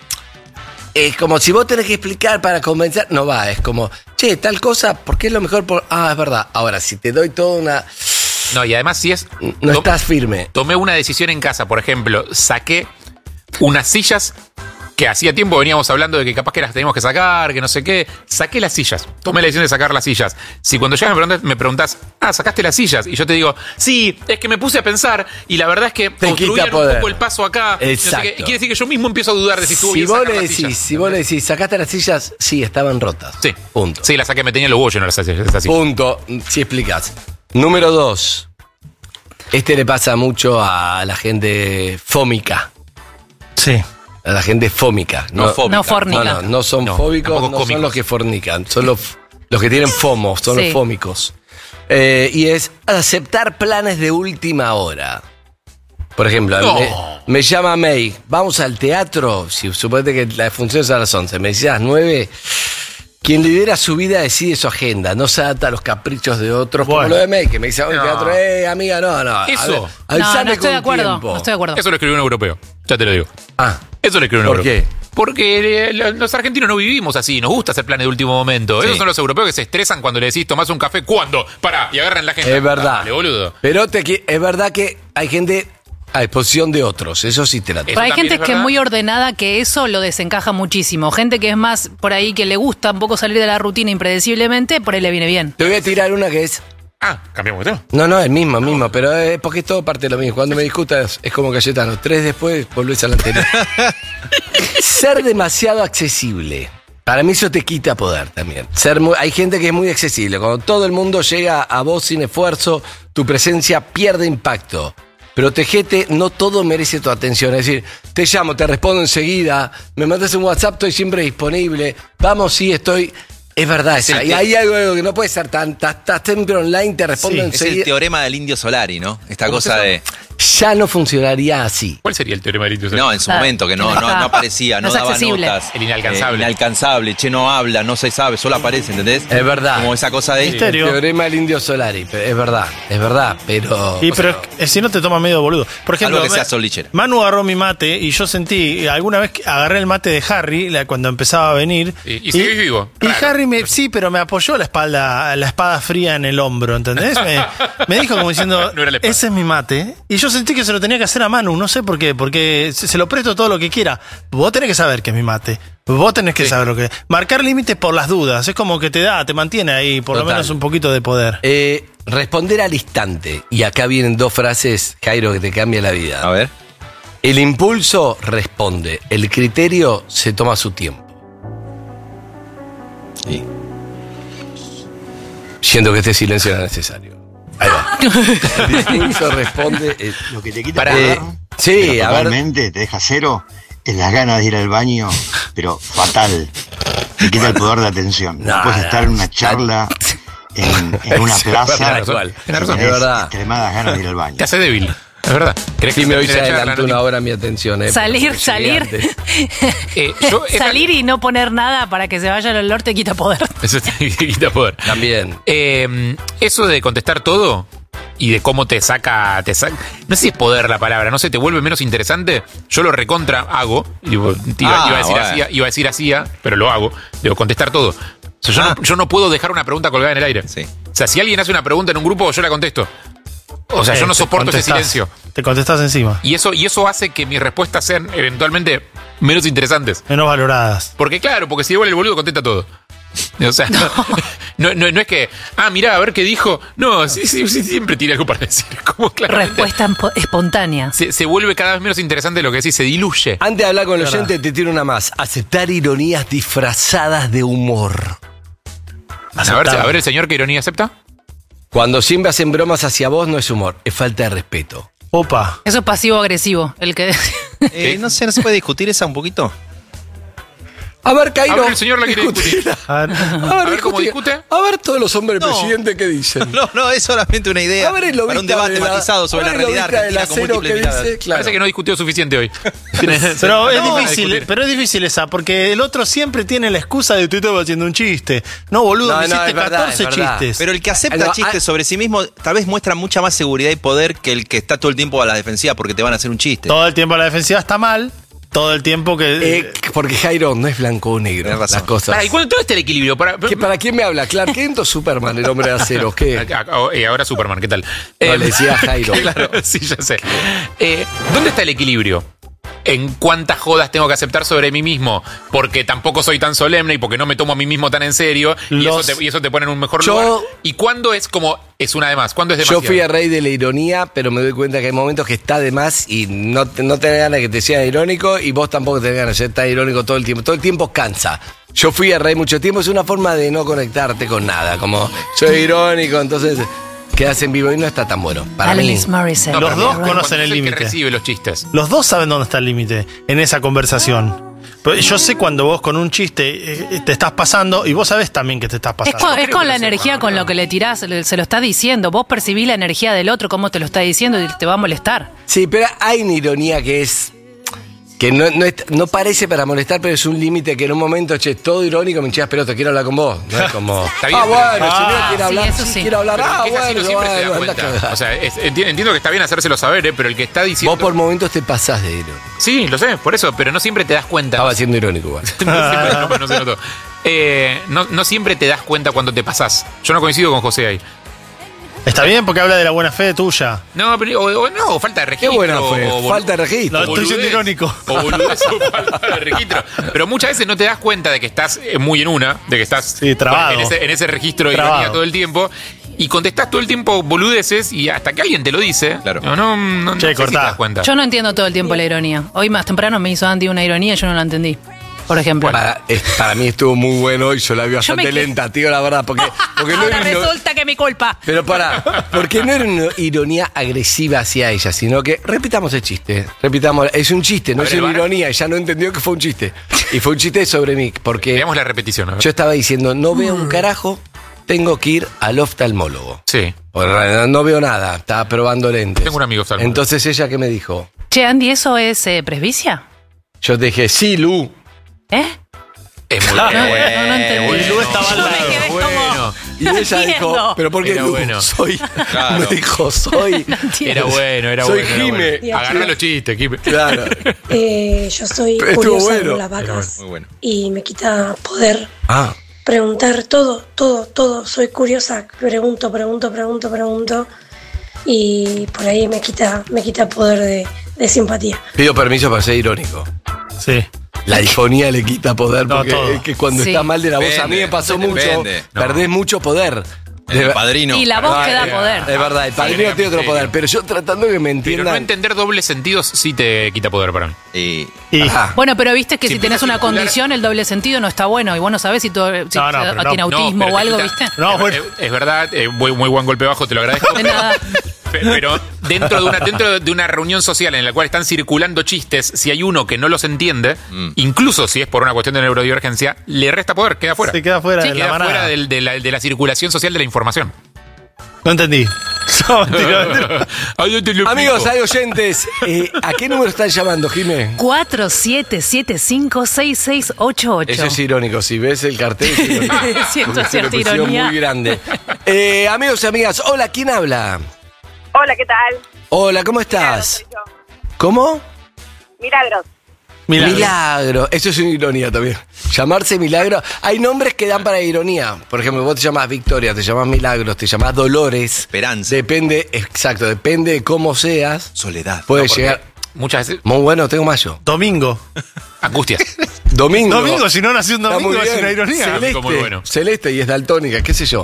Es como si vos tenés que explicar para convencer. No va, es como... Che, tal cosa, ¿por qué es lo mejor? Es verdad. Ahora, si te doy toda una... No, y además si es... No estás firme. Tomé una decisión en casa, por ejemplo, saqué unas sillas que hacía tiempo veníamos hablando de que capaz que las teníamos que sacar, que no sé qué. Saqué las sillas. Tomé la decisión de sacar las sillas. Si cuando llegas me preguntás, ¿sacaste las sillas? Y yo te digo, sí, es que me puse a pensar y la verdad es que obstruían un poco el paso acá. Exacto. No sé qué, y quiere decir que yo mismo empiezo a dudar de si estuvo Si bien vos sacar le las decís, sillas. si vos le decís, ¿sacaste las sillas? Sí, estaban rotas. Sí. Punto. Sí, las saqué, me tenía los huevos llenos las sillas. Punto. Si explicás. Número 2. Le pasa mucho a la gente fómica. Sí. A la gente fómica. No fórnica. No son fóbicos, no son los que fornican. Son los que tienen FOMO, son los fómicos. Y es aceptar planes de última hora. Por ejemplo, me llama May, vamos al teatro. Si suponete que la función es a las 11, me decís a las 9. Quien lidera su vida decide su agenda, no se adapta a los caprichos de otros, como lo de May, que me dice, al teatro, amiga, no. Eso. Avísame no estoy de acuerdo. tiempo. No estoy de acuerdo. Eso lo escribió un europeo, ya te lo digo. Eso lo escribió un ¿Por europeo. qué? Porque los argentinos no vivimos así, nos gusta hacer planes de último momento. Esos son los europeos que se estresan cuando le decís tomás un café. ¿Cuándo? Pará, y agarran la agenda. Es verdad. Dale, boludo. Pero es verdad que hay gente a disposición de otros, eso sí te la tengo. Pero hay gente que es muy ordenada que eso lo desencaja muchísimo. Gente que es más por ahí que le gusta un poco salir de la rutina impredeciblemente, por ahí le viene bien. Te voy a tirar una que es... ¿Cambiamos de tema? No, el mismo, pero es porque es todo parte de lo mismo. Cuando me discutas es como Cayetano. 3 después volvés al anterior. Ser demasiado accesible. Para mí eso te quita poder también. Hay gente que es muy accesible. Cuando todo el mundo llega a vos sin esfuerzo, tu presencia pierde impacto. Protégete, no todo merece tu atención. Es decir, te llamo, te respondo enseguida, me mandas un WhatsApp, estoy siempre disponible. Vamos, sí, estoy... Es verdad, y hay algo que no puede ser estás siempre online, te respondo enseguida. Es el teorema del Indio Solari, ¿no? Esta cosa de... Ya no funcionaría así. ¿Cuál sería el teorema del Indio Solari? No, en su momento, que no aparecía, no daba notas. El inalcanzable. Inalcanzable, no habla, no se sabe, solo aparece, ¿entendés? Es verdad. Como esa cosa de... Misterio. El teorema del Indio Solari, es verdad, pero... Pero si no te toma medio boludo. Por ejemplo, algo que sea solichera. Manu agarró mi mate y yo sentí, alguna vez que agarré el mate de Harry cuando empezaba a venir. Y seguís vivo. Y Harry pero me apoyó la espada fría en el hombro, ¿entendés? Me dijo como diciendo, ese es mi mate. Y yo sentí que se lo tenía que hacer a Manu, no sé por qué, porque se lo presto todo lo que quiera. Vos tenés que saber que es mi mate. Vos tenés que saber lo que... Marcar límites por las dudas, es como que te mantiene ahí, por lo menos un poquito de poder. Responder al instante. Y acá vienen 2 frases, Jairo, que te cambia la vida. A ver. El impulso responde, el criterio se toma su tiempo. Sí. Siento que este silencio era necesario. Ahí va. El impulso responde... Lo que te quita poder, sí, pero a ver. totalmente te deja cero, es las ganas de ir al baño, pero fatal. Te quita el poder de atención. No puedes estar en una charla, en una plaza, es verdad. extremadas ganas de ir al baño. Te hace débil. Es verdad. ¿Crees que hoy se adelantó una hora mi atención? Salir y no poner nada para que se vaya el olor te quita poder. Eso te quita poder. También. Eso de contestar todo y de cómo te saca... No sé si es poder la palabra, no sé, te vuelve menos interesante. Yo lo recontra hago. Iba a decir hacía, pero lo hago. Digo, contestar todo. O sea, yo no puedo dejar una pregunta colgada en el aire. Sí. O sea, si alguien hace una pregunta en un grupo, yo la contesto. O sea, yo no soporto ese silencio. Te contestás encima. Y eso hace que mis respuestas sean eventualmente menos interesantes. Menos valoradas. Porque claro, porque si devuelve el boludo contesta todo. O sea, no es que, mirá, a ver qué dijo. No, sí, siempre tiene algo para decir. Como claramente respuesta espontánea. se vuelve cada vez menos interesante lo que decís, se diluye. Antes de hablar con el oyente, te tiro una más. Aceptar ironías disfrazadas de humor. A ver el señor, ¿qué ironía acepta? Cuando siempre hacen bromas hacia vos, no es humor, es falta de respeto. Opa. Eso es pasivo-agresivo. El que ¿No se puede discutir esa un poquito? A ver, Cairo. A ver, el señor la quiere discutir. A ver cómo discute. A ver todos los hombres presidentes que dicen. No, es solamente una idea. A ver, para un debate matizado sobre la realidad argentina con múltiples miradas. Parece que no discutió suficiente hoy. Pero es difícil esa, porque el otro siempre tiene la excusa de tú estás haciendo un chiste. No, boludo, me hiciste 14 chistes. Pero el que acepta chistes sobre sí mismo tal vez muestra mucha más seguridad y poder que el que está todo el tiempo a la defensiva porque te van a hacer un chiste. Todo el tiempo a la defensiva está mal. Todo el tiempo que... porque Jairo no es blanco o negro. Las cosas. ¿Y cuándo todo está el equilibrio? ¿Para quién me habla? ¿Clark Kent o Superman, el hombre de acero? ¿Qué? Ahora Superman, ¿qué tal? No, le decía Jairo. Claro, sí, ya sé. ¿Dónde está el equilibrio? ¿En cuántas jodas tengo que aceptar sobre mí mismo? Porque tampoco soy tan solemne y porque no me tomo a mí mismo tan en serio. Y eso te pone en un mejor lugar. ¿Y cuándo es como... es una de más? ¿Cuándo es demasiado? Yo fui el rey de la ironía, pero me doy cuenta que hay momentos que está de más y no tenés ganas de que te sean irónico y vos tampoco tenés ganas de ser tan irónico todo el tiempo. Todo el tiempo cansa. Yo fui el rey mucho tiempo, es una forma de no conectarte con nada. Como soy irónico, entonces... quedas en vivo y no está tan bueno. Para mí. No, los dos conocen el límite. Recibe los chistes. Los dos saben dónde está el límite en esa conversación. Pero yo sé cuando vos con un chiste te estás pasando y vos sabés también que te estás pasando. Es con la energía con lo que le tirás, se lo estás diciendo. Vos percibís la energía del otro, cómo te lo está diciendo y te va a molestar. Sí, pero hay una ironía que es... que no parece para molestar, pero es un límite que en un momento, todo irónico, me hinchás pelota, quiero hablar con vos. No es como, está bien, bueno, si no quiere hablar, sí. quiero hablar, bueno, siempre se da cuenta. O sea, entiendo que está bien hacérselo saber, pero el que está diciendo... Vos por momentos te pasás de irónico. Sí, lo sé, por eso, pero no siempre te das cuenta. Estaba siendo irónico igual. No se notó. No siempre te das cuenta cuando te pasás. Yo no coincido con José ahí. Está bien porque habla de la buena fe tuya. No, pero o falta de registro. Qué buena fe, falta de registro. No, estoy siendo irónico. O boludez o falta de registro. Pero muchas veces no te das cuenta de que estás muy en una, de que estás trabado. En ese registro de ironía todo el tiempo. Y contestás todo el tiempo boludeces y hasta que alguien te lo dice. Claro. No sé si te das cuenta. Yo no entiendo todo el tiempo la ironía. Hoy más temprano me hizo Andy una ironía y yo no la entendí. Por ejemplo. Para mí estuvo muy bueno y yo la vi bastante lenta, tío, la verdad. Porque ahora resulta que es mi culpa. Pero porque no era una ironía agresiva hacia ella, sino que repitamos el chiste. Es un chiste, no es una ironía. Ella no entendió que fue un chiste. Y fue un chiste sobre mí, porque... Veamos la repetición. Yo estaba diciendo, no veo un carajo, tengo que ir al oftalmólogo. Sí. No veo nada, estaba probando lentes. Tengo un amigo oftalmólogo. Entonces ella, ¿qué me dijo? Che, Andy, ¿eso es presbicia? Yo te dije, sí, Lu. Es muy bueno. No entendí. Lu estaba al lado. Bueno. Y ella dijo, ¿pero por qué Lu? Bueno. Me dijo, soy... Era bueno. Soy Jime. Agarrá los chistes, Jime. Claro. Yo soy curiosa con las vacas. Muy bueno. Y me quita poder preguntar todo. Soy curiosa, pregunto. Y por ahí me quita poder de simpatía. Pido permiso para ser irónico. Sí. La ironía le quita poder porque todo. es que cuando está mal de la voz, a mí me pasó mucho. Perdés mucho poder. El padrino. Y la voz te da poder. Es verdad, el padrino tiene otro poder. Pero yo tratando de que me entiendan. Pero no entender dobles sentidos sí te quita poder para mí. Bueno, pero viste que si tenés una condición, el doble sentido no está bueno. Y vos no sabés si tiene autismo o algo, ¿viste? No, bueno. Es verdad, muy buen golpe bajo, te lo agradezco. De nada. Pero dentro de una reunión social en la cual están circulando chistes, si hay uno que no los entiende, incluso si es por una cuestión de neurodivergencia, le resta poder, queda fuera. Se queda fuera queda fuera de la circulación social de la información. No entendí. Amigos, hay oyentes. ¿A qué número están llamando, Jimé? 47756688. Eso es irónico. Si ves el cartel, es irónico. Siento cierta una ironía. muy grande. Amigos y amigas, hola, ¿quién habla? Hola, ¿qué tal? Hola, ¿cómo estás? ¿Cómo? Milagros. Milagro. Eso es una ironía también. Llamarse Milagro. Hay nombres que dan para ironía. Por ejemplo, vos te llamás Victoria, te llamás Milagros, te llamás Dolores. Esperanza. Depende de cómo seas. Soledad. Puede llegar. muchas veces. Muy bueno, tengo mayo. Domingo. Angustias. Domingo, si no nació un domingo, es una ironía. Celeste, muy bueno. Celeste y es daltónica, qué sé yo.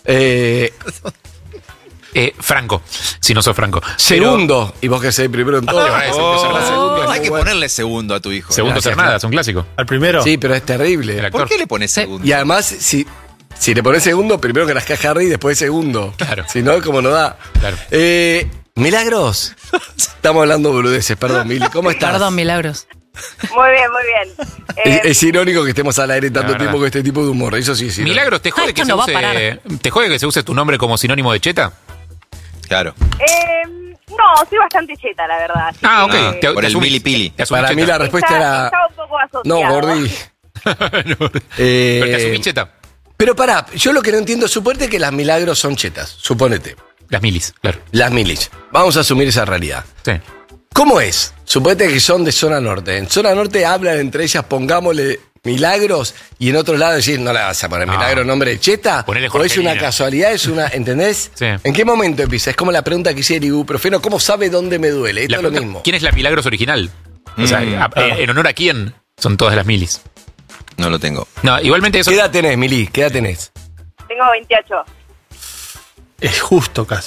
Franco, si no sos Franco. Segundo, y vos que sé primero en todo. Hay que ponerle segundo a tu hijo. Segundo Cernada, es un clásico. ¿Al primero? Sí, pero es terrible. ¿Por qué le pones segundo? Y además, si le pones segundo, primero que nazca Harry y después segundo. Claro. Si no, como no da. Claro. Milagros. Estamos hablando boludeces, perdón, Mili. ¿Cómo estás? Perdón, Milagros. Muy bien, muy bien. Es irónico que estemos al aire tanto tiempo con este tipo de humor. Eso sí es irónico. Milagros, ¿te jode que se use tu nombre como sinónimo de cheta? Claro. No, soy bastante cheta, la verdad. Ok. Por el Mili-Pili. Para mí la respuesta era... Está un poco asociado. No, Gordi. Pero te asumí cheta. Pero pará, yo lo que no entiendo, suponete que las Milagros son chetas, suponete. Las milis, claro. Las milis. Vamos a asumir esa realidad. Sí. ¿Cómo es? Suponete que son de zona norte. En zona norte hablan entre ellas, pongámosle Milagros, y en otro lado decir, no le vas a poner Milagros nombre de cheta. Ponele O es una casualidad, es una, ¿entendés? Sí. ¿En qué momento empieza? Es como la pregunta que hice el ibuprofeno, ¿cómo sabe dónde me duele? Esto es lo mismo. ¿Quién es la Milagros original? O sea, ¿en honor a quién son todas las milis? No lo tengo. No, igualmente eso... ¿Qué edad tenés, Mili? ¿Qué edad tenés? Tengo 28. Es justo casi,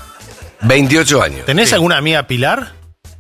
28 años. ¿Tenés alguna amiga Pilar?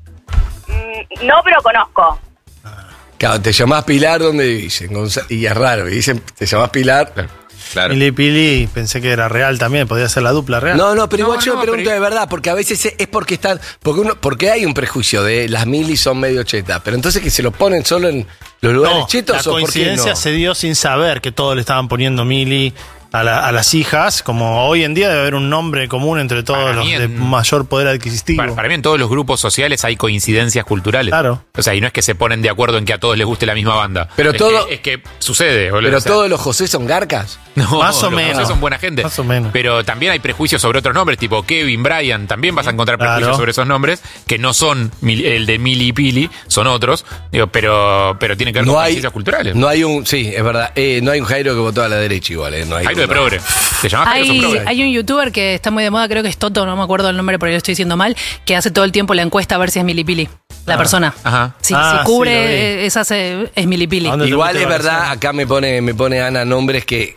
No, pero conozco. Claro, te llamás Pilar donde vivís. Y es raro, y dicen, te llamás Pilar. Claro. Mili Pili, pensé que era real también, podía ser la dupla real. No, pero igual yo me pregunto de verdad, porque a veces es porque están. Porque hay un prejuicio de las milis son medio chetas, pero entonces que se lo ponen solo en los lugares chetos la o por qué coincidencia no. se dio sin saber que todos le estaban poniendo Mili a las hijas, como hoy en día debe haber un nombre común entre todos los de mayor poder adquisitivo. Para mí en todos los grupos sociales hay coincidencias culturales. Claro. O sea, y no es que se ponen de acuerdo en que a todos les guste la misma banda. Pero es que sucede. Boludo. Pero o sea, todos los José son garcas. No, más o los menos. José son buena gente. Más o menos. Pero también hay prejuicios sobre otros nombres, tipo Kevin, Brian. También vas a encontrar prejuicios sobre esos nombres, que no son el de Mili y Pili, son otros. Digo, pero tienen que ver con coincidencias culturales. No hay un, sí, es verdad. No hay un Jairo que votó a la derecha igual. No hay Jairo de progre. ¿Te llamás Jairo o progre? Hay un youtuber que está muy de moda, creo que es Toto, no me acuerdo el nombre porque lo estoy diciendo mal, que hace todo el tiempo la encuesta a ver si es Mili Pili. La persona. Ajá. Sí, si cubre es Mili Pili. Igual es verdad, acá me pone Ana nombres que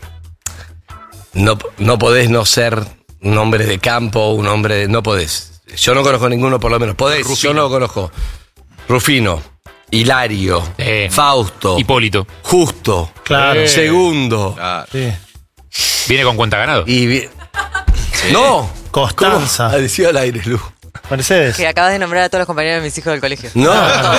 no podés no ser un hombre de campo, un hombre de... No podés. Yo no conozco ninguno, por lo menos. Podés, Rufino. Yo no lo conozco. Rufino, Hilario, Fausto, Hipólito, Justo, claro. Segundo. Claro. Sí. Viene con cuenta ganado. No, Constanza. Decía al aire, Lu. Mercedes. Que acabas de nombrar a todos los compañeros de mis hijos del colegio. No.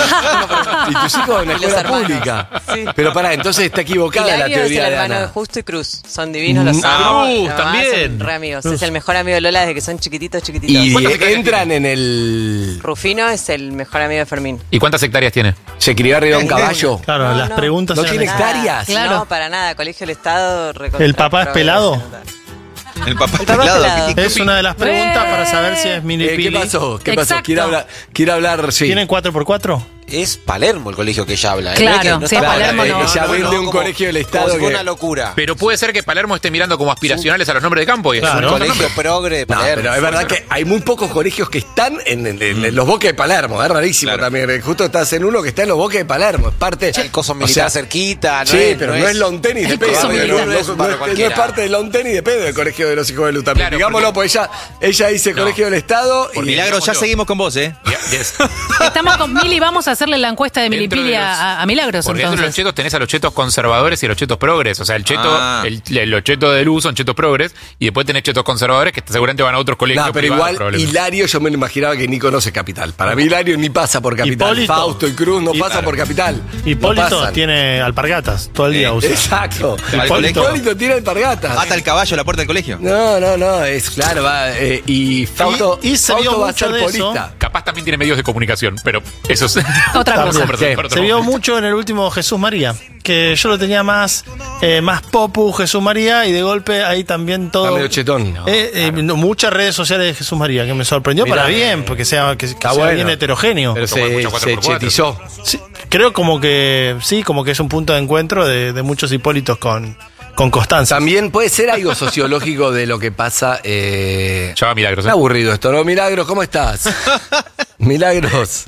Y tus hijos en la escuela pública. Sí. Pero pará, entonces está equivocada la Hilario teoría es el de hermano Ana. de Justo y Cruz. Son divinos los amos. también. Son re amigos. Es el mejor amigo de Lola desde que son chiquititos. Y entran en el... Rufino es el mejor amigo de Fermín. ¿Y cuántas hectáreas tiene? ¿Se crió arriba de un caballo? Claro, las preguntas... ¿No tiene hectáreas? Claro. No, para nada. Colegio del Estado... ¿El papá es pelado? El papá es pelado. Es una de las preguntas para saber si es Mili Pili. ¿Qué pasó? Exacto. Quiere hablar, sí. ¿Tienen 4x4? Es Palermo el colegio que ella habla. Claro, no sí, Palermo no. Ella vende un colegio del Estado. Como si fue que... una locura. Pero puede ser que Palermo esté mirando como aspiracionales a los nombres de campo. Y Claro, es un colegio progre de Palermo. Pero es verdad que hay muy pocos colegios que están en los bosques de Palermo. Es rarísimo también. Justo estás en uno que está en los bosques de Palermo. Es parte... El coso militar cerquita. Sí, pero no es lawn tenis de pedo. No es parte del lawn tenis de pedo del colegio de los hijos de Luta. Digámoslo, pues ella dice colegio del Estado. Por Milagros, ya seguimos con vos, Estamos con Mili, vamos a hacerle la encuesta de Mili Pili a Milagros. Porque dentro de los entonces. chetos tenés a los chetos conservadores y a los chetos progres. O sea, el cheto, los chetos de luz son chetos progres y después tenés chetos conservadores que seguramente van a otros colegios. No, pero privados, igual Hilario yo me lo imaginaba que ni conoce Capital. Para mí Hilario ni pasa por Capital. Hipólito. Fausto y Cruz no pasa por Capital. Hipólito tiene alpargatas todo el día usa. Exacto. Hipólito tiene alpargatas. ¿Ata el caballo a la puerta del colegio? No, es claro, va. Y Fausto, y se vio Fausto va a mucho ser de polista. eso. Capaz también tiene medios de comunicación, pero eso es otra cosa. Se vio mucho en el último Jesús María, que yo lo tenía más popu Jesús María y de golpe ahí también todo. Está medio chetón. Muchas redes sociales de Jesús María, que me sorprendió. Mirá, para bien, porque sea bueno. bien heterogéneo. Pero se chetizó. Sí, creo como que es un punto de encuentro de muchos Hipólitos con Constanza. También puede ser algo sociológico de lo que pasa. Ya va Milagros. Está aburrido esto, ¿no? Milagros, ¿cómo estás? Milagros.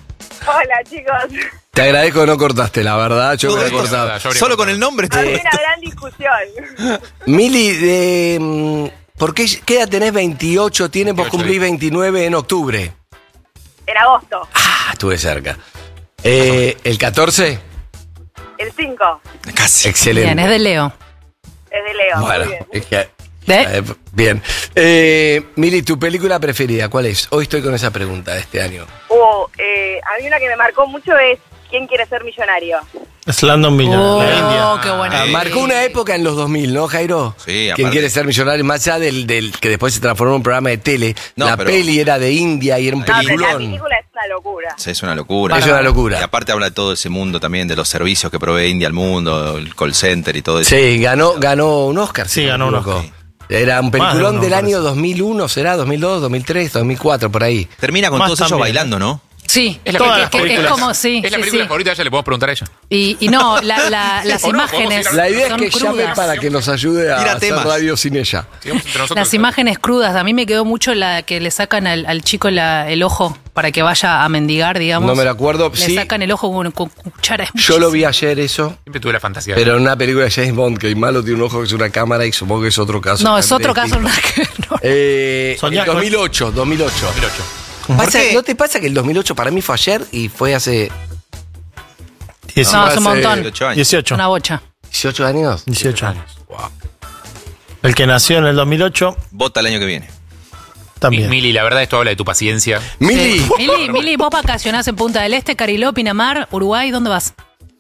Hola, chicos. Te agradezco que no cortaste, la verdad. Yo Todo me he esto, cortado. solo con el nombre. Hay una gran discusión. Mili, ¿por qué edad tenés? 28, tienes, vos cumplís 29 en octubre. En agosto. Ah, estuve cerca. ¿El 14? El 5. Casi. Excelente. Bien, es de Leo. Es de Leo. Bueno, Muy bien. es que... bien. Mili, ¿tu película preferida cuál es? Hoy estoy con esa pregunta de este año. A mí una que me marcó mucho es ¿Quién quiere ser millonario? Slumdog Millionaire, la India. Qué buena. Marcó una época en los 2000, ¿no, Jairo? Sí, aparte. ¿Quién quiere ser millonario? Más allá del que después se transformó en un programa de tele. No, la pero- peli era de India y era un No, pero la peliculón. película es una locura. Sí, es una locura. Es una locura. Y aparte habla de todo ese mundo también, de los servicios que provee India al mundo, el call center y todo eso. Sí, ganó un Oscar. Sí, si no ganó me un equivoco. Oscar. Era un Más de peliculón uno, del parece. año 2001, ¿será? 2002, 2003, 2004, por ahí. Termina con Más todos ellos también. bailando, ¿no? Sí, Es la Todas película las que es películas. como, sí. Es la sí, película sí. favorita de ella, le podemos preguntar a ella. Y no, las O no, imágenes. podemos ir La idea es son que llame crudas. para que nos ayude a Tira hacer temas. radio sin ella. Sigamos entre nosotros. Las imágenes crudas. A mí me quedó mucho la que le sacan al chico el ojo para que vaya a mendigar, digamos. No me lo acuerdo. Le Sí, sacan el ojo con cuchara. Es yo lo muchísimo. vi ayer eso, Siempre tuve la fantasía. pero en una película de James Bond, que el malo tiene un ojo que es una cámara y supongo que es otro caso. No, es otro caso. distinto. No. En 2008. 2008. Pasa- ¿No te pasa que el 2008 para mí fue ayer y fue hace No, es un montón. 18 años. 18. Una bocha. 18 años? 18 años. El que nació en el 2008 Vota el año que viene. también. Mili, la verdad esto habla de tu paciencia. Mili, Mili, vos vacacionás en Punta del Este, Cariló, Pinamar, Uruguay, ¿dónde vas?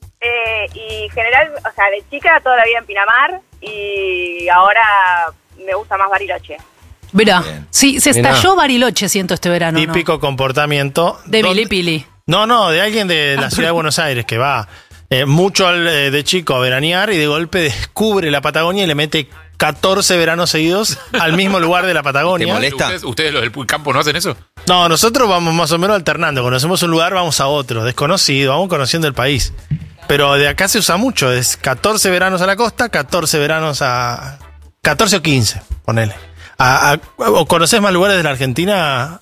Y general, o sea, de chica toda la vida en Pinamar y ahora me gusta más Bariloche. Mirá, Bien. sí, se Mirá. estalló Bariloche, siento, este verano. ¿no? Típico comportamiento. De donde- Mili Pili. No, de alguien de la ciudad de Buenos Aires que va mucho de chico a veranear y de golpe descubre la Patagonia y le mete 14 veranos seguidos al mismo lugar de la Patagonia. ¿Te molesta? ¿Ustedes los del campo no hacen eso? No, nosotros vamos más o menos alternando. Conocemos un lugar, vamos a otro, desconocido, vamos conociendo el país. Pero de acá se usa mucho, es 14 veranos a la costa, 14 veranos a... 14 o 15, ponele. ¿O conoces más lugares de la Argentina?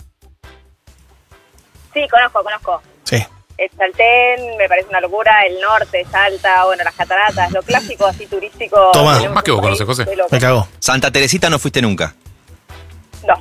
Sí, conozco. Sí. El Saltén me parece una locura, el norte, Salta, bueno, las cataratas, lo clásico así turístico. Tomá. Tenemos Más que vos un país conoces, José. de locos. Me cagó. Santa Teresita no fuiste nunca. No.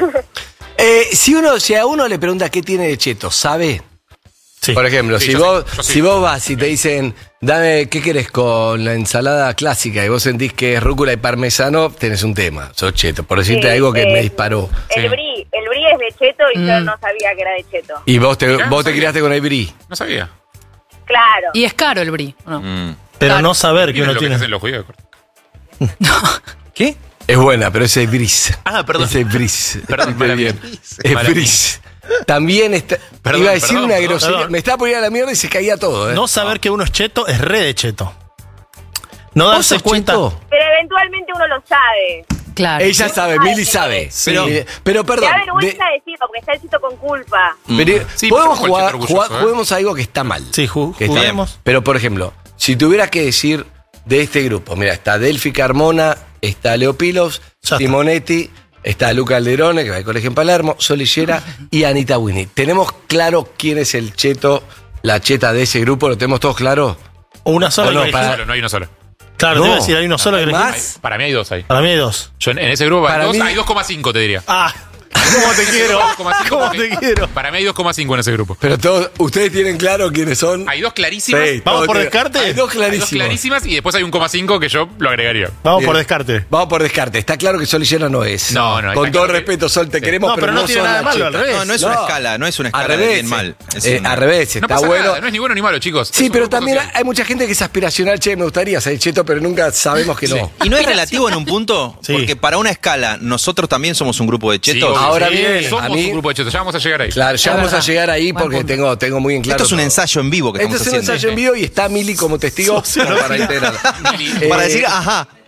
si a uno le pregunta qué tiene de cheto, ¿sabe? Sí. Por ejemplo, Sí, si yo vos, sí, yo sí. si vos vas y te dicen, dame, ¿qué querés con la ensalada clásica? Y vos sentís que es rúcula y parmesano, tenés un tema, sos cheto. Por decirte Sí, algo que me disparó. El brie es de cheto y yo no sabía que era de cheto. Y vos te Mirá, no criaste sabía. con el brie. No sabía. Claro. Y es caro el brie. ¿o no? Pero Claro. no saber que uno lo que tiene... hacen los judíos. ¿Qué? Es buena, pero ese es bris. Ah, perdón. Ese es bris. Perdón, mala bien. mía. Es Mala bris. También está. Perdón, iba a decir perdón, una perdón, grosería. perdón. Me estaba poniendo a la mierda y se caía todo, ¿eh? No saber que uno es cheto es re de cheto. No ¿Vos darse sos cuenta... cheto? Pero eventualmente uno lo sabe. Claro. Ella sabe, Mili sabe. Pero- Pero Me perdón. da vergüenza decirlo porque está el cheto con culpa. Pero Sí, podemos pero jugar, cualquier orgulloso, juguemos a algo que está mal. Sí, Que está- juguemos. Pero, por ejemplo, si tuvieras que decir de este grupo, mira, está Delphi Carmona, está Leo Pilos, Ya está. Simonetti, está Luca Alderone, que va al colegio en Palermo, Solillera y Anita Winnie. ¿Tenemos claro quién es el cheto, la cheta de ese grupo? ¿Lo tenemos todos claro? Una sola O no, que para- elegí. Solo, no hay uno solo. Claro, No. te iba a decir, hay uno solo que elegí. ¿Más? Para mí hay dos ahí. Para mí hay dos. Yo en ese grupo Para hay dos, mí- hay 2,5 te diría. Ah, ¿cómo te quiero? 2,5 ¿Cómo porque- te quiero? Para mí hay 2,5 en ese grupo. Pero todos, ¿ustedes tienen claro quiénes son? Hay dos clarísimas. Sí, ¿Vamos todos por tienen- descarte? Hay dos Hay clarísimos. dos clarísimas y después hay un 0,5 que yo lo agregaría. Vamos Bien. por descarte. Vamos por descarte. Está claro que Solillera no es. No, no, Con está todo claro que- respeto, Sol, te queremos, No, pero pero no tiene son nada de la malo, cheta. al revés. No, no es una escala, no es una escala Al de revés. bien mal. Es Al una- revés, No está pasa bueno. nada, no es ni bueno ni malo, chicos. Sí, Es un pero grupo también social. hay mucha gente que es aspiracional, che, me gustaría ser cheto, pero nunca sabemos que no. Y no es relativo en un punto, Sí. porque para una escala, nosotros también somos un grupo de Sí, chetos. obvio. Ahora Sí, bien, Somos a mí, un grupo de chetos, ya vamos a llegar ahí. claro, ya Es vamos a verdad. llegar ahí Buen porque punto. tengo muy en claro. Esto es un todo. ensayo en vivo que Esto estamos es un haciendo. ensayo en vivo y está Mili como testigo para integrar. Para decir, ajá.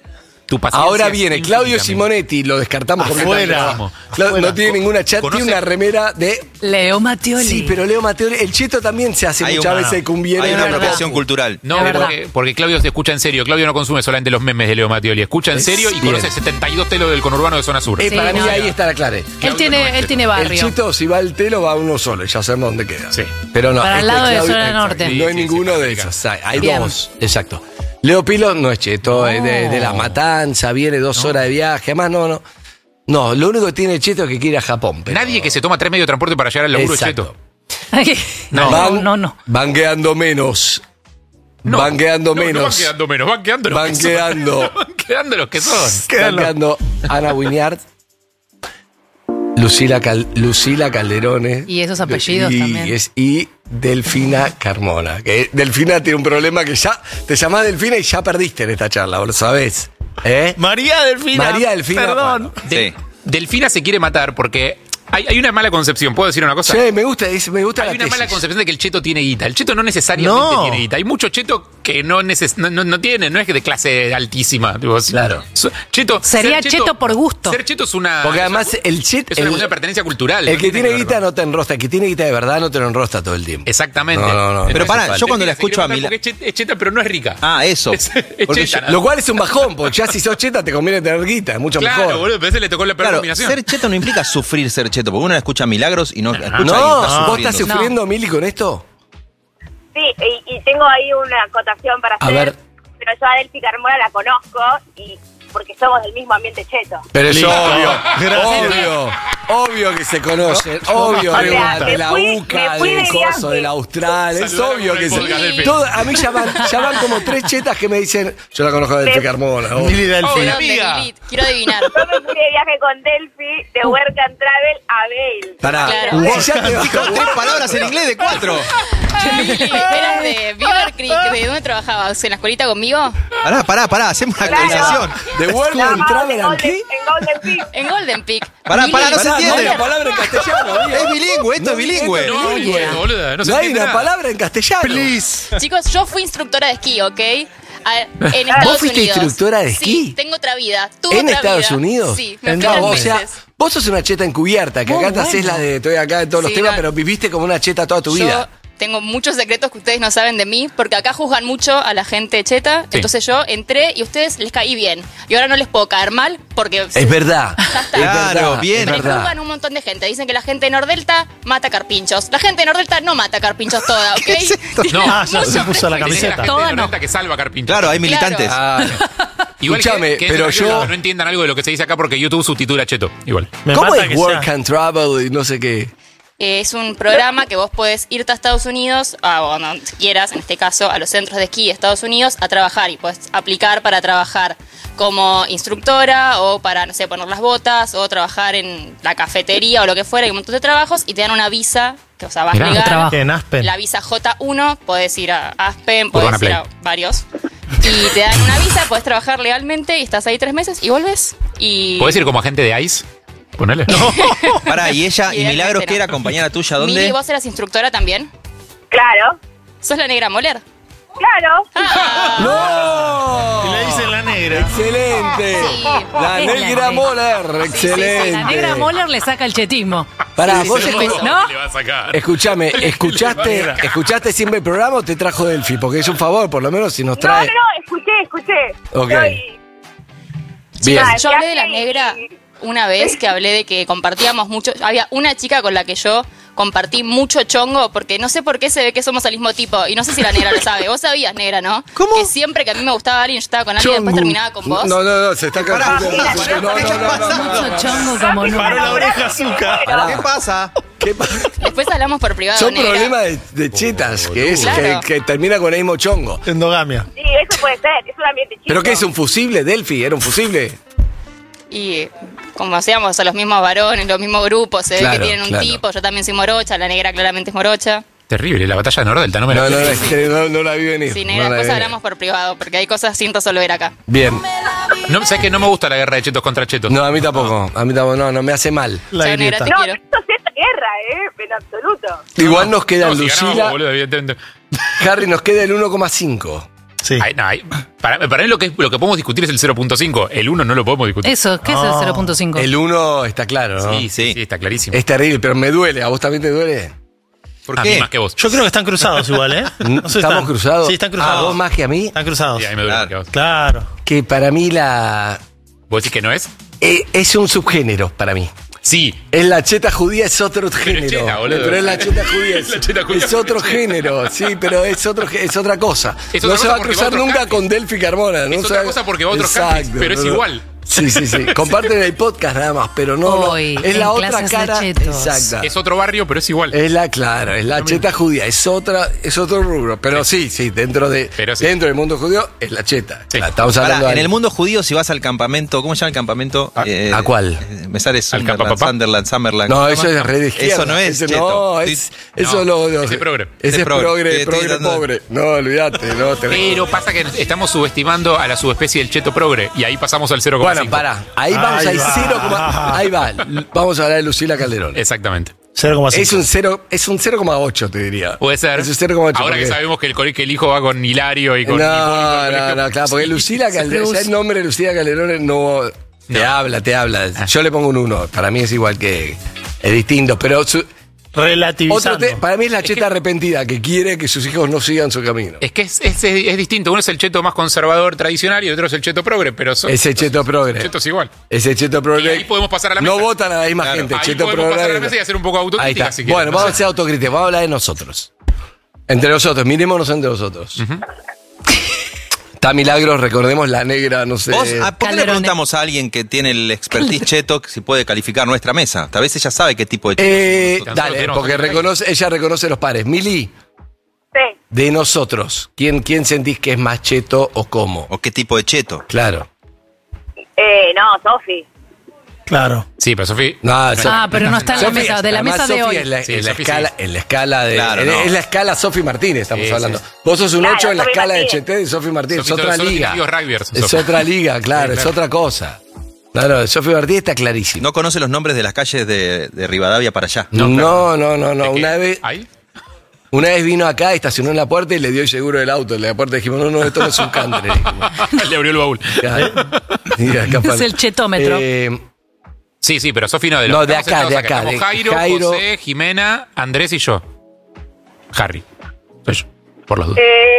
tu paciencia. Ahora es viene infinita, Claudio amigo. Simonetti, lo descartamos Afuera. completamente. No tiene ninguna chat, ¿Conoce? tiene una remera de... Leo Mattioli. Sí, pero Leo Mattioli, el Cheto también se hace Hay muchas una- veces cumbiero. Hay una verdad. apropiación cultural. No, porque Claudio se escucha en serio. Claudio no consume solamente los memes de Leo Mattioli. Escucha en serio y Bien. conoce 72 telos del conurbano de zona sur. Sí, Para mí no, ahí no. está la clave. Él tiene barrio. El Cheto, si va al telo, va uno solo, y ya sabemos dónde queda. Sí. Pero no, Para el lado de zona exacto, norte. No Sí, hay sí, ninguno sí, de sí. esos. Hay Bien. dos, exacto. Leo Pilo no es Cheto, es de La Matanza, viene 2 horas de viaje. Además, no. No, lo único que tiene Cheto es que quiere ir a Japón. pero- Nadie que se toma 3 medios de transporte para llegar al laburo es Exacto. cheto. No. Van quedando menos. Van quedando menos. No van quedando menos, van quedando los Van que son. quedando. Van quedando los que son. Van quedando Ana Winiart, Lucila Calderone. Y esos apellidos también. Y Delfina Carmona. Que Delfina tiene un problema que ya te llamás Delfina y ya perdiste en esta charla, ¿vos lo sabés? María Delfina. María Delfina. Perdón. Sí. Delfina se quiere matar porque hay una mala concepción. ¿Puedo decir una cosa? Sí, me gusta la Hay una mala tesis. concepción de que el cheto tiene guita. El cheto no necesariamente No. tiene guita. Hay mucho cheto que no tiene, no es de clase altísima. Tipo, Claro. Cheto. Sería ser cheto por gusto. Ser cheto es una. Porque además el Chet. es una cuestión de pertenencia cultural. El no que tiene que ver guita con- no te enrosta. El que tiene guita de verdad no te lo enrosta todo el tiempo. Exactamente. No. Pero Entonces, pará, Delfina yo cuando la se quiere escucho a matar Mila- porque es cheta, pero no es rica. Ah, eso. Es Porque cheta, yo- Lo cual es un bajón, porque ya si sos cheta te conviene tener guita, es mucho Claro, mejor. boludo, pero ese le tocó la peor Claro, combinación. ser cheto no implica sufrir ser cheto, porque uno escucha milagros y no escucha No, y está ¿vos sufriendo. estás sufriendo, Mili, con esto? Sí, y tengo ahí una acotación para A hacer. ver. Pero yo a Delphi Carmona la conozco y porque somos del mismo ambiente cheto. Pero es Listo. obvio, obvio que se conocen, obvio, O sea, de la me UCA, fui del de coso, viaje. del Austral, es Saludame obvio por que el podcast, se... Delphi. A mí ya van como 3 chetas que me dicen, yo la conozco de Delphi Carmona. Mili Delfina. Hola, ¿Dónde, amiga. Lilith? Quiero adivinar. Yo me fui de viaje con Delphi de Work and Travel a Bale. Pará, Claro. vos ya te vas Dijo 3 palabras en inglés de 4. Lilith, ¿eras de Beaver Creek? ¿De dónde trabajabas? ¿En la escuelita conmigo? Pará, hacemos una Claro. actualización. de World No, and Travel en and qué? Golden Peak. En Golden Peak. Pará, no se Pará, no hay entiende. una palabra en castellano, amigo. Es bilingüe, esto es bilingüe. No, boluda, no se No hay entiende una nada. palabra en castellano. Please. Chicos, yo fui instructora de esquí, ¿ok? En Estados ¿Vos fuiste Unidos. instructora de esquí? Sí, tengo otra vida. Tuve ¿En otra Estados vida. Unidos? Sí, me fui No, 3 o sea, meses. vos sos una cheta encubierta, que acá te haces la de estoy acá en todos los Sí, temas, no. pero viviste como una cheta toda tu Yo vida. tengo muchos secretos que ustedes no saben de mí, porque acá juzgan mucho a la gente cheta. Sí. Entonces yo entré y a ustedes les caí bien. Y ahora no les puedo caer mal porque Es verdad. Ya está. Es Claro, verdad, bien. es me verdad. juzgan un montón de gente. Dicen que la gente de Nordelta mata carpinchos. La gente de Nordelta no mata carpinchos toda, ¿ok? No. Ah, ya se puso la Tenés camiseta. gente Toda de no. Nordelta que salva carpinchos. Claro, hay militantes. Igual Escúchame, que pero es una yo- que no entiendan algo de lo que se dice acá porque YouTube subtitula cheto. Igual. Me ¿Cómo mata es que Work sea. and Travel y no sé qué? Es un programa que vos podés irte a Estados Unidos, o no quieras, en este caso, a los centros de esquí de Estados Unidos a trabajar y podés aplicar para trabajar como instructora o para, no sé, poner las botas o trabajar en la cafetería o lo que fuera, hay un montón de trabajos y te dan una visa, que o sea, vas Mirá, legal. trabajo. En Aspen. La visa J1, podés ir a Aspen, Urbana podés ir Play. a varios. Y te dan una visa, podés trabajar legalmente y estás ahí 3 meses y volves. Y ¿Podés ir como agente de ICE? Ponele. Pará, y ella, y Idealmente Milagros, no. que era compañera tuya, Mili, ¿dónde? ¿vos eras instructora también? Claro, ¿Sos la negra Moller? claro. ¡No! Y le dicen la negra. ¡Excelente! Sí. La Es la negra negra. Moller, excelente. La negra Moller le saca el chetismo. Pará, vos sí, sí. ¿No? Le va a sacar. escuchame, ¿escuchaste siempre el programa o te trajo Delphi? Porque es un favor, por lo menos si nos No, trae. escuché. Ok. Soy- Bien. Ah, Yo hablé de la y- negra una vez que hablé de que compartíamos mucho. Había una chica con la que yo compartí mucho chongo porque no sé por qué se ve que somos el mismo tipo y no sé si la negra lo sabe. Vos sabías, negra, ¿no? ¿Cómo? Que siempre que a mí me gustaba alguien, yo estaba con alguien y después terminaba con vos. No, se está cantando. Mucho chongo como no. Paró la oreja azúcar. ¿Qué pasa? ¿Qué pasa? Después hablamos por privado, Son negra. problemas de chetas, que es Claro. que termina con el mismo chongo. Endogamia. Sí, eso puede ser, es un ambiente chico. ¿Pero qué es un fusible, Delphi? ¿Era un fusible? Y como hacíamos a los mismos varones, los mismos grupos, se ve Claro, que tienen un claro. tipo, yo también soy morocha, la negra claramente es morocha. Terrible, la batalla de Nordelta, no me la No la vi venir. Sí, no negra, la vi después venir. hablamos por privado, porque hay cosas sin resolver acá. Bien. No, ¿sabes que no me gusta la guerra de chetos contra chetos? No, a mí tampoco. No, me hace mal. La Chao, negra, grieta. te No, quiero. esto es esta guerra, en absoluto. Igual nos queda No, si Lucila. ganamos, boludo, evidentemente. Harry, nos queda el 1,5. Sí. Para mí lo que podemos discutir es el 0.5. El 1 no lo podemos discutir. Eso, ¿qué es el 0.5? El 1 está claro, ¿no? Sí, está clarísimo. Es terrible, pero me duele. ¿A vos también te duele? ¿Por a qué? mí más que vos. Yo creo que están cruzados igual, ¿eh? No sé, ¿Estamos cruzados? Sí, están cruzados. ¿A vos más que a mí? Están cruzados. Sí, a mí me duele más que a vos. Claro. Que para mí ¿Vos decís que no es? es un subgénero para mí. Sí. En la cheta judía es otro género. cheta, boludo. Pero en la cheta judía La cheta judía es otro género. Sí, pero es otra cosa. Es No otra se cosa va a porque cruzar va otro nunca country. con Delphi Carmona. Es otra cosa porque va a otros countries, pero es igual. Sí. Comparten el podcast nada más, pero no. Hoy, es la en otra clases de cara. chetos. Exacta. Es otro barrio, pero es igual. Es la cheta judía, es otro rubro. Pero sí, dentro del mundo judío es la cheta. Sí. Estamos hablando En el mundo judío, si vas al campamento, ¿cómo se llama el campamento? ¿A cuál? Me sale Sunderland, Summerland. No, eso es red de izquierda. Eso no es Ese cheto. Ese progre. Ese es progre dando- pobre. No, olvídate. No, Pero pasa que estamos subestimando a la subespecie del cheto progre. Y ahí pasamos al 0.5. Bueno, pará. Ahí vamos al 0, ahí va. Vamos a hablar de Lucila Calderón. Exactamente. 0,5. Es un 0,8 te diría. Puede ser. Es un 0,8. Ahora que sabemos que el hijo va con Hilario y con No, claro, porque Lucila Calderón, ya el nombre de Lucila Calderón no te habla. Yo le pongo un 1. Para mí es igual que es distinto, pero relativizando. Para mí es la cheta arrepentida que quiere que sus hijos no sigan su camino. Es que es distinto. Uno es el cheto más conservador tradicional y otro es el cheto progre, pero Ese cheto progre. Cheto es igual. Ese cheto progre. Y ahí podemos pasar a la mesa. No votan a la misma gente. Ahí Cheto podemos progre. pasar a la mesa y hacer un poco de Ahí autocrítica. está. Si quieren. Bueno, vamos a hacer autocrítica. Vamos a hablar de nosotros. Entre nosotros. Mirémonos entre nosotros. Está Milagros, recordemos la negra, no sé. ¿Vos, ¿por qué le preguntamos a alguien que tiene el expertise cheto si puede calificar nuestra mesa? Tal vez ella sabe qué tipo de cheto. Dale, porque ella reconoce los pares. Mili. Sí. De nosotros, ¿quién sentís que es más cheto o cómo? ¿O qué tipo de cheto? Claro. No, Sofi. Claro. Sí, pero Sofi. Pero no está en la mesa, de la mesa de hoy. En la escala de. Claro, es la escala Sofi Martínez, estamos Sí, hablando. sí. Vos sos un Claro, 8 en la Sofi escala de Martínez. Cheté de Sofi Martínez. Es Sofi, otra solo liga. amigos rugbyers, Es Sofi. otra liga, claro, Sí, es claro. otra cosa. Claro, Sofi Martínez está clarísimo. No conoce los nombres de las calles de Rivadavia para allá. No. ¿Qué? Una vez vino acá, estacionó en la puerta y le dio el seguro del auto. En la puerta dijimos, no, esto no es un country. Le abrió el baúl. Es el chetómetro. Sí, pero Sofi no. De No, los de que estamos acá, sentados de Estamos Jairo, José, Jimena, Andrés y yo. Harry. Soy yo, por los dos.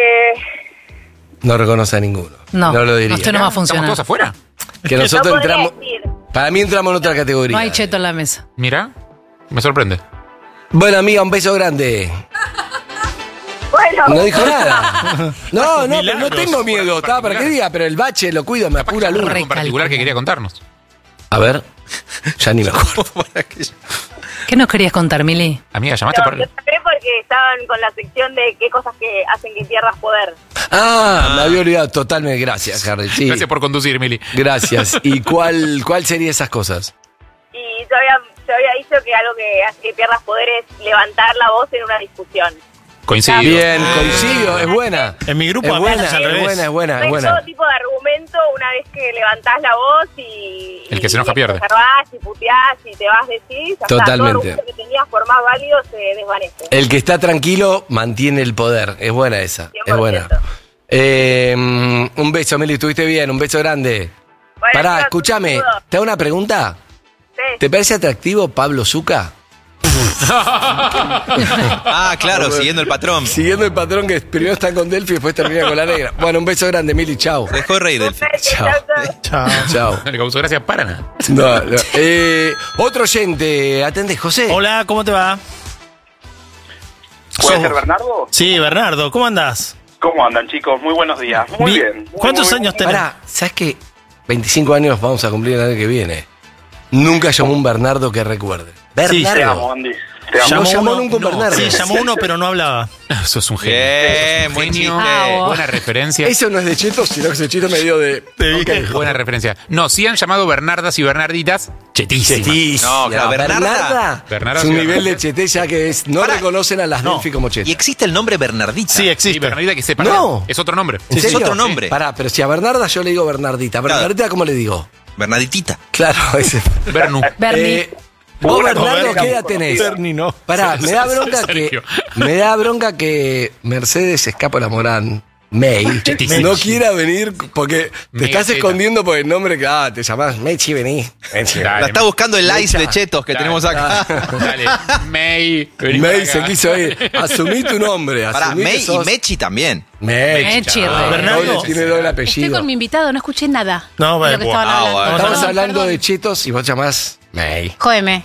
No reconoce a ninguno. No, lo diría. usted no va a funcionar. ¿Estamos todos afuera? Que nosotros No podría entramos. decir. Para mí entramos en otra categoría. No hay cheto en la mesa. Mira, me sorprende. Bueno, amiga, un beso grande. Bueno. No dijo nada. No, pero no Milagros. tengo miedo. Estaba para que diga, pero el bache lo cuido, me apura el Algo uno. en particular que quería contarnos. A ver, ya ni me acuerdo. ¿Qué nos querías contar, Mili? Amiga, llamaste No, para. yo llamé porque estaban con la sección de qué cosas que hacen que pierdas poder. Me había olvidado totalmente. Gracias, Harry. Sí. Gracias por conducir, Mili. Gracias. ¿Y cuál sería esas cosas? Y yo había dicho que algo que hace que pierdas poder es levantar la voz en una discusión. Coincido. Bien, coincido, es buena. En mi grupo Es buena, apenas al es revés. buena, es buena, No es hay buena. todo tipo de argumento una vez que levantás la voz y... El que se enoja pierde. observás y puteás y te vas decís. Totalmente. Todo argumento que tenías por más válido se desvanece. El que está tranquilo mantiene el poder. Es buena esa. 100%. Es buena. Un beso, Meli, estuviste bien. Un beso grande. Bueno, Pará, chicos, escúchame. un saludo. ¿Te hago una pregunta? Sí. ¿Te parece atractivo Pablo Zucca? Claro, siguiendo el patrón. Siguiendo el patrón que primero está con Delphi y después termina con la negra. Bueno, un beso grande, Mili. Chau. Se dejó de reír, Delphi. Chao. Chao. No le causó gracia para nada. No. Otro oyente. Atende, José. Hola, ¿cómo te va? ¿Puede ser Bernardo? Sí, Bernardo, ¿cómo andás? ¿Cómo andan, chicos? Muy buenos días. Muy bien. Muy, ¿Cuántos muy, años muy- tenés? Pará, ¿sabes qué? 25 años vamos a cumplir el año que viene. Nunca llamó un Bernardo que recuerde. Sí, Te Bernardo. amo, Andy. Te amo. No llamó uno- nunca un Bernardo. Sí, llamó uno, pero no hablaba. Eso es un genio. Bien, buen Genio, chiste. buena referencia. Eso no es de cheto, sino que ese cheto medio de. Ok. Buena referencia. No, sí han llamado Bernardas y Bernarditas chetísimas. No, claro, Bernarda. Bernarda Es un sí, nivel Bernarda. de chete ya que es. No reconocen a las No. Delphi como chete. Y existe el nombre Bernardita. Sí, Sí, existe. Bernardita que sepa. No. Es otro nombre. ¿En Es serio? otro nombre. Pará, pero si a Bernarda yo le digo Bernardita. ¿Bernardita cómo le digo? Bernarditita. Claro, ese. Bernu. Bernie. Vos, Bueno, Bernardo, Bernie, ¿qué edad tenés? Bernie no. Pará, me da bronca Sergio. que. Me da bronca que Mercedes Escapola Morán May, Chetísimo. no quiera venir porque te estás escondiendo por el nombre que te llamás Mechi, vení. Mechi. La está buscando el ice de chetos que tenemos acá. Dale, May. May se quiso ir. Asumí tu nombre. Para asumí May que sos y Mechi también. Mechi, Bernardo. Tiene doble Estoy apellido. con mi invitado, no escuché nada. No, de lo que estaban hablando. Estamos Perdón, hablando perdón. de chetos y vos llamás May. Jódeme.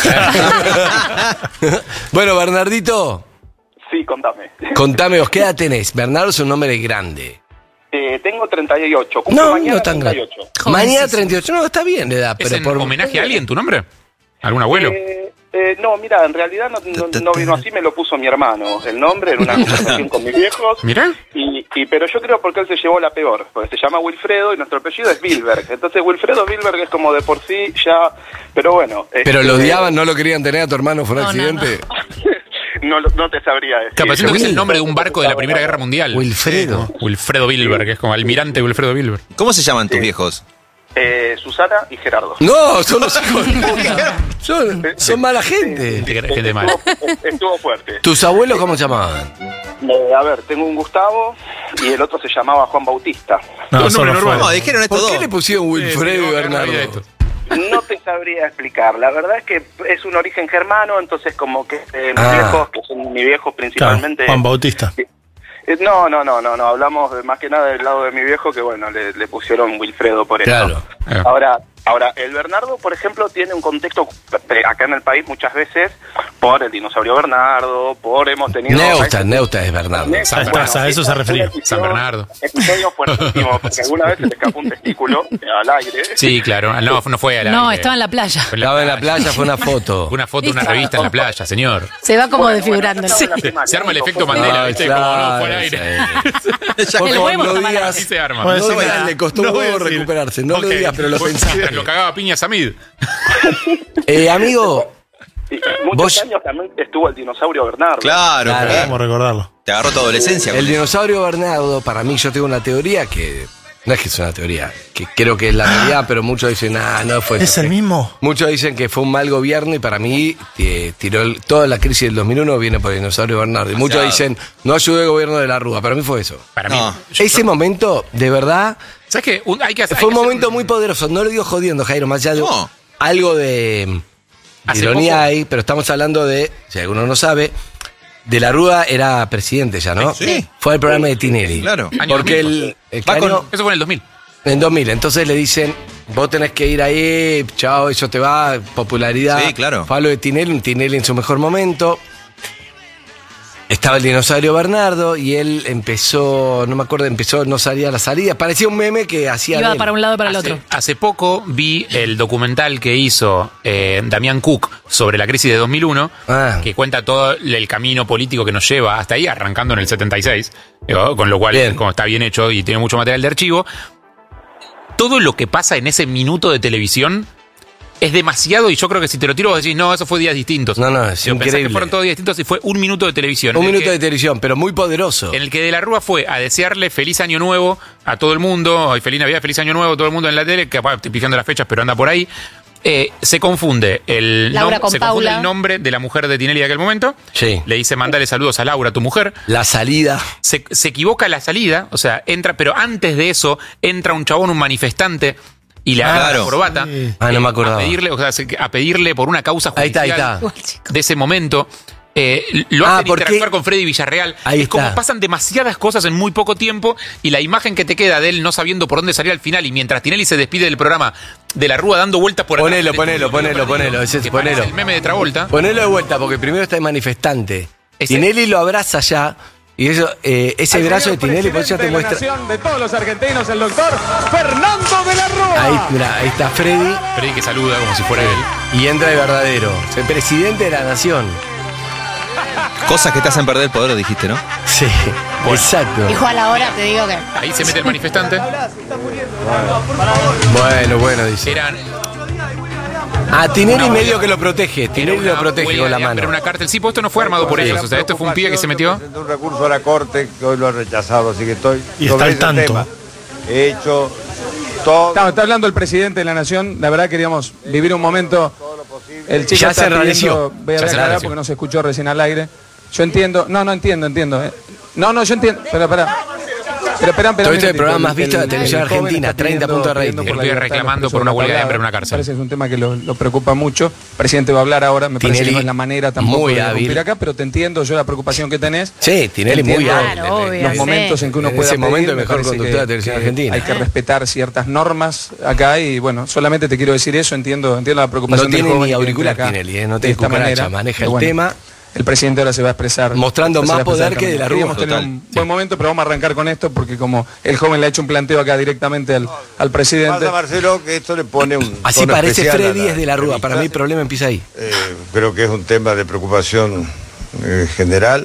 Bueno, Bernardito, Sí, contame. contame vos, ¿qué edad tenés? Bernardo es un nombre grande. Tengo 38. Cumplo No, mañana no tan grande. 38. Mañana 38, no, está bien de edad, ¿Es pero en por homenaje a alguien tu nombre? ¿Algún abuelo? No, mira, en realidad no vino así, me lo puso mi hermano. El nombre en una conversación con mis viejos. Mirá. Pero yo creo porque él se llevó la peor, porque se llama Wilfredo y nuestro apellido es Wilberg. Entonces Wilfredo Wilberg es como de por sí ya... Pero bueno... Pero lo odiaban, no lo querían tener a tu hermano por No, accidente. No te sabría decir. Capaz siento que es el nombre de un barco de la Primera Guerra Mundial. Wilfredo. Wilfredo Wilber, que es como almirante Wilfredo Wilber. ¿Cómo se llaman tus viejos? Susana y Gerardo. No, son los hijos de puta. Son mala gente. Gente mala. Estuvo fuerte. ¿Tus abuelos cómo se llamaban? A ver, tengo un Gustavo y el otro se llamaba Juan Bautista. No, solo fue. No, dijeron esto ¿Por qué dos. le pusieron Wilfredo y Bernardo? No te sabría explicar. La verdad es que es un origen germano, entonces como que mis viejos, que son mis viejos principalmente... Juan Bautista. No, hablamos más que nada del lado de mi viejo, que bueno, le pusieron Wilfredo por eso. Claro. Ahora, el Bernardo, por ejemplo, tiene un contexto acá en el país muchas veces por el dinosaurio Bernardo, hemos tenido... Neusta es Bernardo. San Bernardo, a eso se refería. San Bernardo. Episodio fuertísimo, porque alguna vez se le escapó un testículo al aire. Sí, claro. No fue al aire. No, estaba en la playa. Estaba en la playa, fue una foto. Una foto de una revista en la playa, señor. Se va como desfigurándolo. Se arma el efecto Mandela, ¿viste? Como no fue al aire. Por El favor, huevo no está mal digas. Así se arma. Bueno, No sí, digas, nada. le costó No un voy a huevo decir. recuperarse. No Ok. lo digas, pero lo pensaste. Lo cagaba piña Samid. Amigo, Muchos Vos- años también estuvo el dinosaurio Bernardo. Claro, Vamos a recordarlo. te agarró tu adolescencia. el dinosaurio Bernardo, para mí, yo tengo una teoría que. No es que es una teoría, que creo que es la realidad, pero muchos dicen, no fue ¿Es eso. el mismo? Muchos dicen que fue un mal gobierno y para mí toda la crisis del 2001 viene por el dinosaurio Bernardo. Y muchos dicen, no ayudó el gobierno de la Rúa. Para mí fue eso. Para mí. No. Ese momento, de verdad, ¿Sabes qué? Hay que hacer. fue un hay que hacer momento muy poderoso. No lo digo jodiendo, Jairo, más allá de No. algo de Hace ironía poco- ahí, pero estamos hablando de, si alguno no sabe, de la Rúa era presidente ya, ¿no? Sí. Fue el programa de Tinelli. Claro. Año Porque 2000, el Va año- con- Eso fue en el 2000. en 2000, entonces le dicen, vos tenés que ir ahí, chao, eso te va, popularidad. Sí, claro. Fue lo de Tinelli, un Tinelli en su mejor momento. Estaba el dinosaurio Bernardo y él empezó, no me acuerdo, no salía a la salida. Parecía un meme que hacía de Iba él. para un lado y para el otro. Hace poco vi el documental que hizo Damián Cook sobre la crisis de 2001, que cuenta todo el camino político que nos lleva hasta ahí, arrancando en el 76, con lo cual como está bien hecho y tiene mucho material de archivo. Todo lo que pasa en ese minuto de televisión es demasiado, y yo creo que si te lo tiro vos decís, no, eso fue días distintos. No, es Pensás increíble. que fueron todos días distintos y fue un minuto de televisión. Un en el minuto que- de televisión, pero muy poderoso. En el que De la Rúa fue a desearle feliz año nuevo a todo el mundo, y feliz Navidad, feliz año nuevo a todo el mundo en la tele, que capaz estoy pijando las fechas, pero anda por ahí. Se confunde Laura con Paula. el nombre de la mujer de Tinelli de aquel momento. Sí. Le dice, mandale saludos a Laura, tu mujer. La salida. Se equivoca la salida, o sea, entra, pero antes de eso, entra un chabón, un manifestante, y le agarra la corbata. No me acordaba. A pedirle por una causa Ahí judicial está. de ese momento. Lo hacen porque- interactuar con Freddy Villarreal. Ahí es como está. pasan demasiadas cosas en muy poco tiempo, y la imagen que te queda de él no sabiendo por dónde salir al final, y mientras Tinelli se despide del programa, De la Rúa dando vueltas por Ponelo. ese es Ponelo. el meme de Travolta. Ponelo de vuelta, porque primero está el manifestante. Tinelli lo abraza ya. Y eso, ese brazo de Tinelli, por eso ya te muestra. De todos los argentinos, el doctor Fernando de la Rúa. Ahí, mira, ahí está Freddy. Freddy que saluda como si fuera él. Y entra el verdadero. El presidente de la nación. Cosas que te hacen perder el poder, dijiste, ¿no? Sí, exacto. Dijo a la hora, te digo que. Ahí se mete el manifestante. Bueno, dice. Tinelli medio que lo protege. Tinelli lo protege con la mano. Pero una cárcel. Sí, pues esto no fue armado por ellos. O sea, esto fue un pibe que se metió. Un recurso a la Corte que hoy lo ha rechazado, así que estoy Y está sobre al ese tanto. tema. He hecho todo. Está hablando el presidente de la Nación. La verdad queríamos vivir un momento. El chico Ya está se enrareció. pidiendo- Voy a Ya se aclarar enrareció. porque no se escuchó recién al aire. Yo entiendo. No entiendo. No, yo entiendo. Pero pará. Todo esto es el programa más visto de la televisión argentina, 30 puntos de rating. Estoy reclamando por una huelga de hambre en una cárcel. Parece que es un tema que lo preocupa mucho. El presidente va a hablar ahora, me parece que no es la manera tampoco de cumplir acá, pero te entiendo yo la preocupación que tenés. Sí, Tinelli muy hábil. Los momentos en que uno puede ese momento el mejor conductor de la televisión argentina. Hay que respetar ciertas normas acá y bueno, solamente te quiero decir eso, entiendo la preocupación del joven. No tiene ni auricular Tinelli, no tiene cucaracha, maneja el tema. El presidente ahora se va a expresar. Mostrando más poder que de la Rúa. Tener un buen momento, pero vamos a arrancar con esto porque como el joven le ha hecho un planteo acá directamente al presidente. Pasa, Marcelo, que esto le pone un así parece Freddy es de la Rúa. Para mí el problema empieza ahí. Creo que es un tema de preocupación general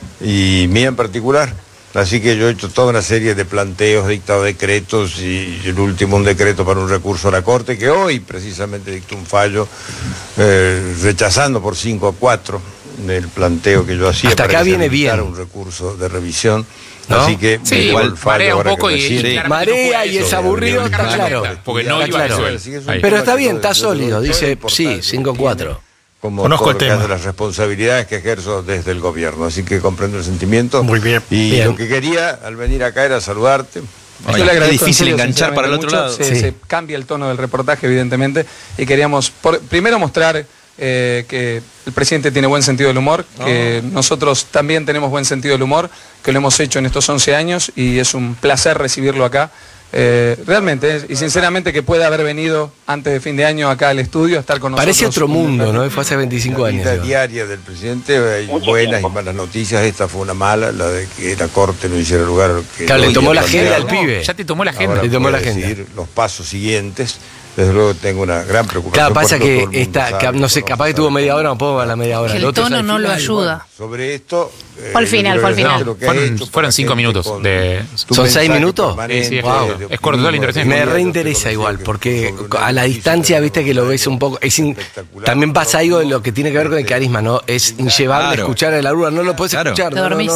y mía en particular. Así que yo he hecho toda una serie de planteos, dictado decretos y el último un decreto para un recurso a la Corte que hoy precisamente dictó un fallo rechazando por 5-4 el planteo que yo hacía. Hasta acá viene bien. Un recurso de revisión. ¿No? Así que sí, igual marea un poco y marea y es aburrido, está claro. Porque no iba a resolver. Pero está bien, está sólido. Dice, sí, 5-4. Conozco el tema de las responsabilidades que ejerzo desde el gobierno, así que comprendo el sentimiento. Muy bien. Y lo que quería al venir acá era saludarte. Yo le agradezco, es difícil enganchar para el otro lado. Se cambia el tono del reportaje, evidentemente, y queríamos primero mostrar que el presidente tiene buen sentido del humor, que nosotros también tenemos buen sentido del humor, que lo hemos hecho en estos 11 años y es un placer recibirlo acá. Realmente, y sinceramente que pueda haber venido antes de fin de año acá al estudio a estar con nosotros. Parece otro mundo, ¿no? Fue hace 25 años. La vida diaria del presidente, hay buenas y malas noticias. Esta fue una mala, la de que la Corte no hiciera lugar a lo que... Claro, le tomó la agenda al pibe. Ya te tomó la agenda. Le tomó la agenda. Los pasos siguientes. Desde luego tengo una gran preocupación. Claro, pasa que no sé, capaz que tuvo media hora, no puedo ver la media hora. Que el tono no lo ayuda. Sobre esto... Fue al final. Fueron 5 minutos. ¿Son 6 minutos? Sí, es corto, toda la interacción. Me reinteresa igual, porque a la distancia, viste que lo ves un poco... También pasa algo de lo que tiene que ver con el carisma, ¿no? Es inllevable escuchar a la Rúa, no lo puedes escuchar. Te dormís.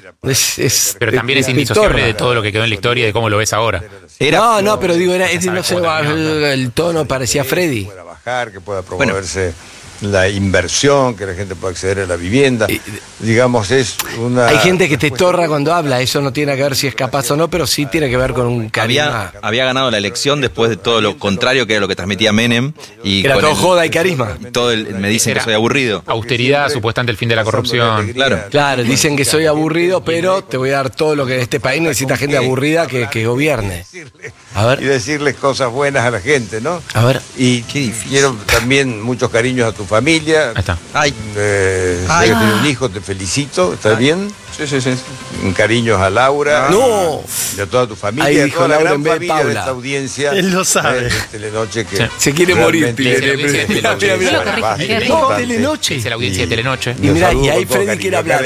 Pero también es indisociable de todo lo que quedó en la historia y de cómo lo ves ahora. No, pero digo, no sé, el tono parecía Freddy. Que pueda bajar, que pueda promoverse la inversión, que la gente pueda acceder a la vivienda. Digamos, es una... Hay gente que te torra cuando habla, eso no tiene que ver si es capaz o no, pero sí tiene que ver con un carisma. Había ganado la elección después de todo lo contrario que era lo que transmitía Menem. Y era todo joda y carisma. Me dicen que soy aburrido. Austeridad, supuestamente el fin de la corrupción. Claro, dicen que soy aburrido, pero te voy a dar todo lo que en este país necesita gente aburrida que gobierne. A ver. Y decirles cosas buenas a la gente, ¿no? A ver. Y quiero también muchos cariños a tu familia. Ahí está. Sé que tienes un hijo, te felicito. ¿Estás bien? Sí. Un cariños a Laura. ¡No! Y a toda tu familia. Ahí y a dijo toda la Laura gran en vez de familia de Paula. esta audiencia. Él lo sabe. De Telenoche que se quiere morir. Telenoche. Telenoche. Es la audiencia de Telenoche. Y mira, y ahí Freddy quiere hablar.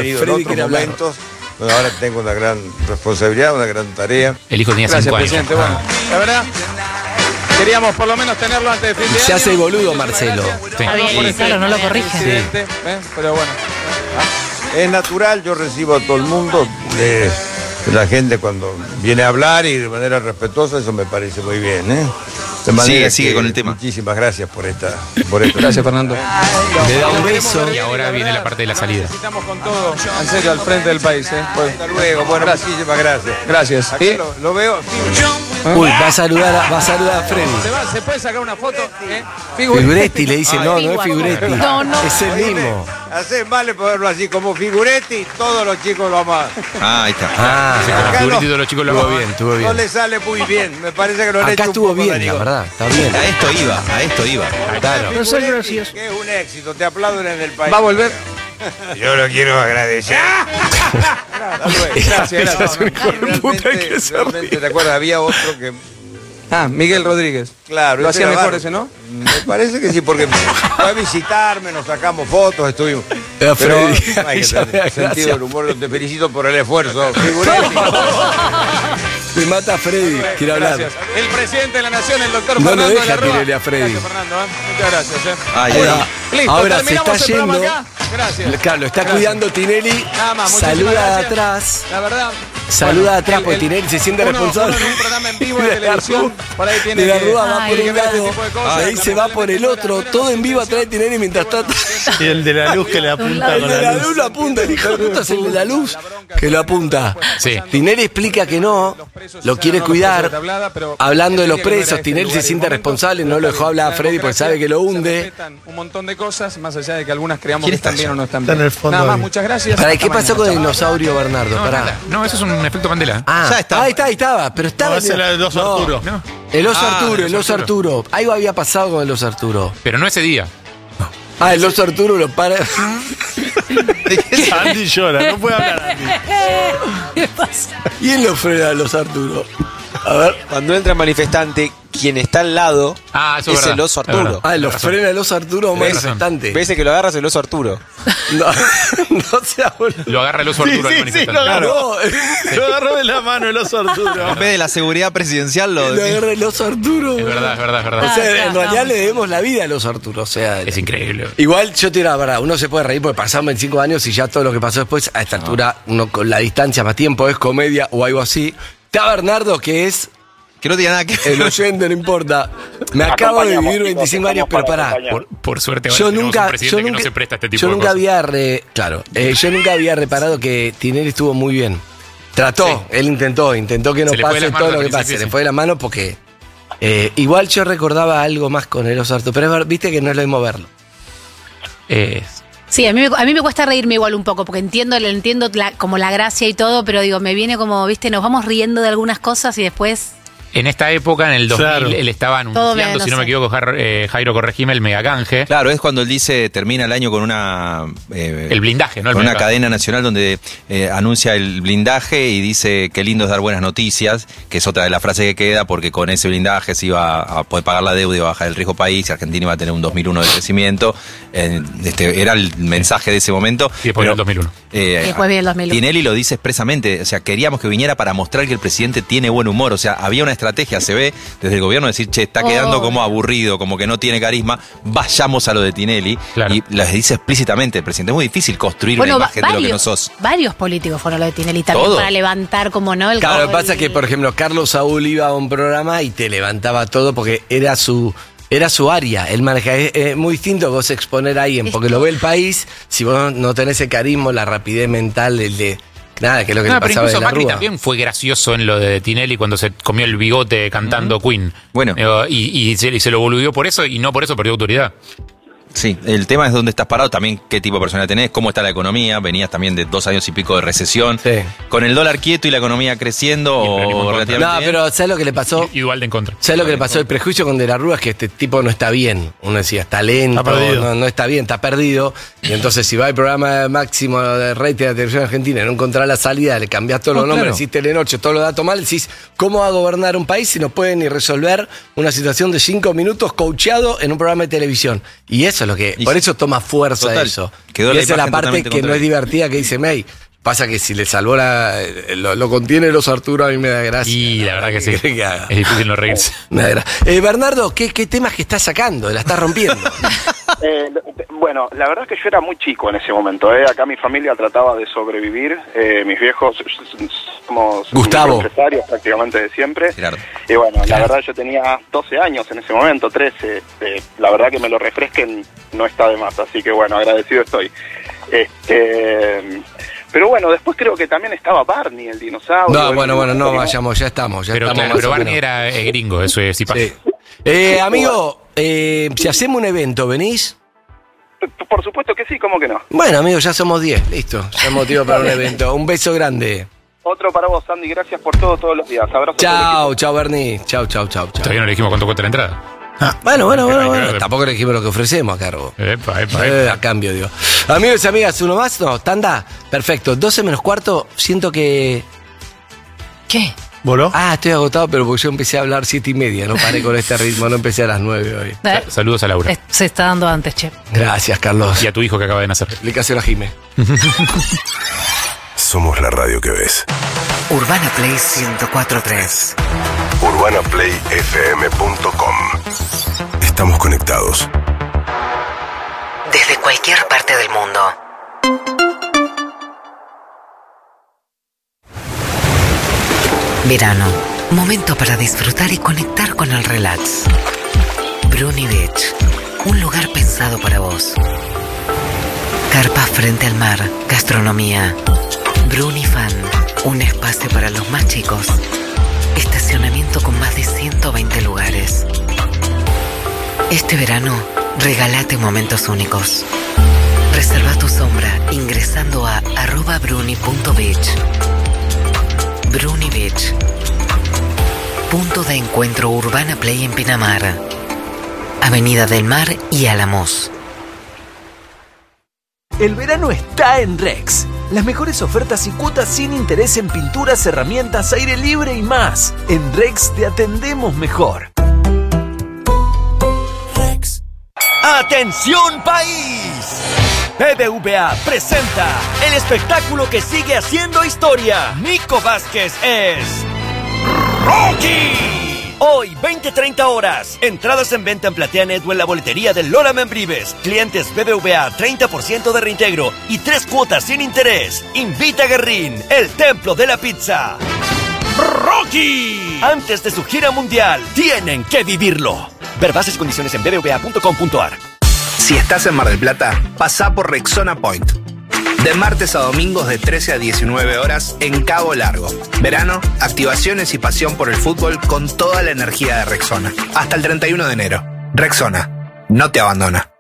Bueno, ahora tengo una gran responsabilidad, una gran tarea. El hijo tenía 5 años. Gracias, presidente. Bueno, la verdad, queríamos por lo menos tenerlo antes de fin de año. Se hace boludo, Marcelo. Está bien, claro, no lo corrige. Pero bueno. Es natural, yo recibo a todo el mundo, de la gente cuando viene a hablar y de manera respetuosa, eso me parece muy bien, De manera sigue con el tema. Muchísimas gracias por esta. Gracias, Fernando. Le da un beso. Y ahora viene la parte de la salida. Estamos con todo, en serio, al frente del país. Hasta luego. Bueno, muchísimas gracias. Gracias. Aquí lo veo. Uy, va a saludar a Freddy. ¿Se puede sacar una foto? Figuretti le dice, no es Figuretti. No. Es el mismo. Hace vale ponerlo así como Figuretti, todos los chicos lo aman. Ahí está. Figuretti, todos los chicos lo aman. Estuvo bien. No le sale muy bien, me parece que lo han hecho acá un estuvo poco bien, daño. la verdad, está bien. A esto iba. Claro. No soy gracioso. Que es un éxito, te aplauden en el país. ¿Va a volver? Yo lo quiero agradecer. Gracias. Realmente, ¿te acuerdas? Había otro que... Miguel Rodríguez. Claro. ¿Lo hacía mejor ese, no? Me parece que sí, porque fue a visitarme, nos sacamos fotos, estuvimos... Pero hay que tener sentido del humor, te felicito por el esfuerzo. Figuretti. Me mata Freddy, quiere hablar. Gracias. El presidente de la Nación, el doctor No Fernando lo deja de la Rúa. tirarle a Freddy. Gracias, Fernando. Muchas gracias. Listo, ahora se está yendo. Gracias. Claro, lo está cuidando Tinelli. Nada más, saluda de gracias. atrás. La verdad, saluda atrás porque Tinelli se siente responsable. En un programa en vivo de televisión, por ahí tiene de la que, Rúa va por tiene un que ver este lado, tipo de cosas. ahí se va por el otro, todo en vivo atrás de Tinelli mientras tanto. Y el de la luz que le apunta El con de la la luz. luz lo apunta, el hijo de puta es el de la luz que lo apunta. Sí. Tinelli explica que no, lo quiere cuidar. Hablando de los presos, Tinelli se siente responsable, no lo dejó hablar a Freddy porque sabe que lo hunde. Un montón de cosas, más allá de que algunas creamos que ¿Quién están está bien o no están Está bien. en el fondo Nada más, ahí. muchas gracias. ¿Para Hasta qué pasó mañana. con el Chao. dinosaurio Bernardo? No, Pará. nada. No, eso es un efecto Mandela. Ah, ahí estaba, pero estaba. No, esa es la del oso Arturo. No. El oso Ah, Arturo, el el oso oso Arturo. Algo había pasado con el oso Arturo. Pero no ese día. Ah, el oso Arturo lo para. Andy llora, no puede hablar Andy. ¿Qué pasa? ¿Quién lo frena al oso Arturo? A ver. Cuando entra el manifestante, quien está al lado eso es verdad. el oso Es Arturo. verdad. Ah, lo frena el oso Arturo, un ¿Ves? manifestante. Ves que lo agarras el oso Arturo. No, no sea boludo. Lo agarra el oso Arturo al Sí, manifestante. lo agarró. No, Lo agarró de la mano el oso Arturo. En vez de la seguridad presidencial, lo lo agarra el oso Arturo. Es verdad, es verdad, es verdad. O sea, Ah, en realidad le debemos la vida al oso Arturo. O sea, Es increíble. igual yo te digo la verdad, uno se puede reír porque pasaron 25 años y ya todo lo que pasó después, a esta altura, uno con la distancia más tiempo es comedia o algo así. Está Bernardo, que es que no tiene nada que ver. el oyente, no importa. Me acabo de vivir 25 años, pero pará. Por suerte, ahora Yo tenemos nunca, un presidente que no se presta a este tipo yo de nunca cosas. había yo nunca había reparado que Tinelli estuvo muy bien. Trató, Sí. él intentó que no Se le fue de pase las manos todo al lo que principio, pase. Se sí. le fue de la mano porque igual yo recordaba algo más con el oso Arturo, pero viste que no es lo mismo verlo. Sí, a mí me cuesta reírme igual un poco, porque entiendo como la gracia y todo, pero digo, me viene como, viste, nos vamos riendo de algunas cosas y después... En esta época, en el 2000, Claro. él estaba Todo anunciando, me- si no no me sé. equivoco, Jairo, corregime, el megacanje. Claro, es cuando él dice termina el año con una El blindaje, ¿no? El con una megacanje. cadena nacional donde anuncia el blindaje y dice qué lindo es dar buenas noticias, que es otra de las frases que queda, porque con ese blindaje se iba a poder pagar la deuda y bajar el riesgo país, y Argentina iba a tener un 2001 de crecimiento. Era el mensaje de ese momento. Y después del 2001. Y después viene el 2001. Tinelli lo dice expresamente, o sea, queríamos que viniera para mostrar que el presidente tiene buen humor, o sea, había una estrategia, se ve desde el gobierno, decir, che, está quedando Oh. como aburrido, como que no tiene carisma, vayamos a lo de Tinelli, Claro. y les dice explícitamente el presidente, es muy difícil construir Bueno, una imagen de lo que no sos. varios políticos fueron lo de Tinelli también ¿Todo? para levantar como no el Claro, lo que pasa es que, por ejemplo, Carlos Saúl iba a un programa y te levantaba todo porque era su área. Él maneja. Es muy distinto vos exponer a alguien porque lo ve el país. Si vos no tenés el carisma, la rapidez mental, el de. Nada, que es lo que No, le pero pasaba de incluso la Macri Rúa. también fue gracioso en lo de Tinelli cuando se comió el bigote cantando Queen. Bueno. Y se lo boludeó por eso y no por eso perdió autoridad. Sí, el tema es dónde estás parado, también qué tipo de persona tenés, cómo está la economía, venías también de 2 años y pico de recesión, Sí. con el dólar quieto y la economía creciendo Y el peronismo en o contra. relativamente No, bien. pero ¿sabes lo que le pasó? Y Dualde en contra. ¿Sabes lo que le pasó? El prejuicio con De la Rúa es que este tipo no está bien. Uno decía, está lento, Está perdido. no está bien, está perdido. Y entonces, si va al programa máximo de rating de la televisión argentina y no encontrás la salida, le cambiás todos los nombres, claro. decís Telenoche, todos los datos mal, decís, ¿cómo va a gobernar un país si no puede ni resolver una situación de 5 minutos coacheado en un programa de televisión? Y eso es lo que. Y Por sí. eso toma fuerza Total. eso. Quedó y la esa es la imagen parte totalmente que no es contraria. divertida que dice May. Pasa que si le salvó lo contiene los Arturo, a mí me da gracia. Y la verdad que sí. ¿Qué querés que haga? Es difícil no reírse. Me da gracia. Bernardo, ¿qué temas que estás sacando? La estás rompiendo. Bueno, la verdad es que yo era muy chico en ese momento. Acá mi familia trataba de sobrevivir. Mis viejos somos Gustavo. empresarios prácticamente de siempre. Gerardo. Y bueno, la verdad yo tenía 12 años en ese momento, 13. La verdad que me lo refresquen no está de más. Así que bueno, agradecido estoy. Pero bueno, después creo que también estaba Barney, el dinosaurio. No, bueno, no vayamos, ya estamos. Pero, estamos claro, más pero o Barney menos. era gringo, eso es sí pasa. Sí. Amigo, si hacemos un evento, ¿venís? Por supuesto que sí, ¿cómo que no? Bueno, amigo, ya somos 10, listo. Ya es motivo para un evento. Un beso grande. Otro para vos, Andy. Gracias por todo, todos los días. Abrazo. Chao, chao, Bernie. Chao. Todavía no le dijimos cuánto cuesta la entrada. Bueno. Hay que Tampoco le dijimos lo que ofrecemos a cargo. Epa. A cambio, digo. Amigos y amigas, ¿uno más? No, tanda. Perfecto. 12 menos cuarto, siento que. ¿Qué? ¿Voló? Ah, estoy agotado, pero porque yo empecé a hablar 7:30. No paré con este ritmo, no empecé a las 9 hoy. Saludos a Laura. Se está dando antes, che. Gracias, Carlos. Y a tu hijo que acaba de nacer. Explícaselo a Jimé. Somos la radio que ves. Urbana Play 104.3. UrbanaPlayFM.com. Estamos conectados. Desde cualquier parte del mundo. Verano, momento para disfrutar y conectar con el relax. Bruni Beach, un lugar pensado para vos. Carpas frente al mar, gastronomía. Bruni Fan, un espacio para los más chicos. Estacionamiento con más de 120 lugares. Este verano, regálate momentos únicos. Reserva tu sombra ingresando a @bruni.beach. Bruni Beach, punto de encuentro Urbana Play en Pinamar, Avenida del Mar y Álamos. El verano está en Rex. Las mejores ofertas y cuotas sin interés en pinturas, herramientas, aire libre y más. En Rex te atendemos mejor. Rex. ¡Atención país! BBVA presenta el espectáculo que sigue haciendo historia. Nico Vázquez es Rocky. Hoy, 20-30 horas. Entradas en venta en PlateaNet o en la boletería de Lola Membrives. Clientes BBVA, 30% de reintegro y 3 cuotas sin interés. Invita a Guerrín, el templo de la pizza. ¡Rocky! Antes de su gira mundial, tienen que vivirlo. Ver bases y condiciones en bbva.com.ar. Si estás en Mar del Plata, pasá por Rexona Point. De martes a domingos de 13 a 19 horas en Cabo Largo. Verano, activaciones y pasión por el fútbol con toda la energía de Rexona. Hasta el 31 de enero. Rexona, no te abandona.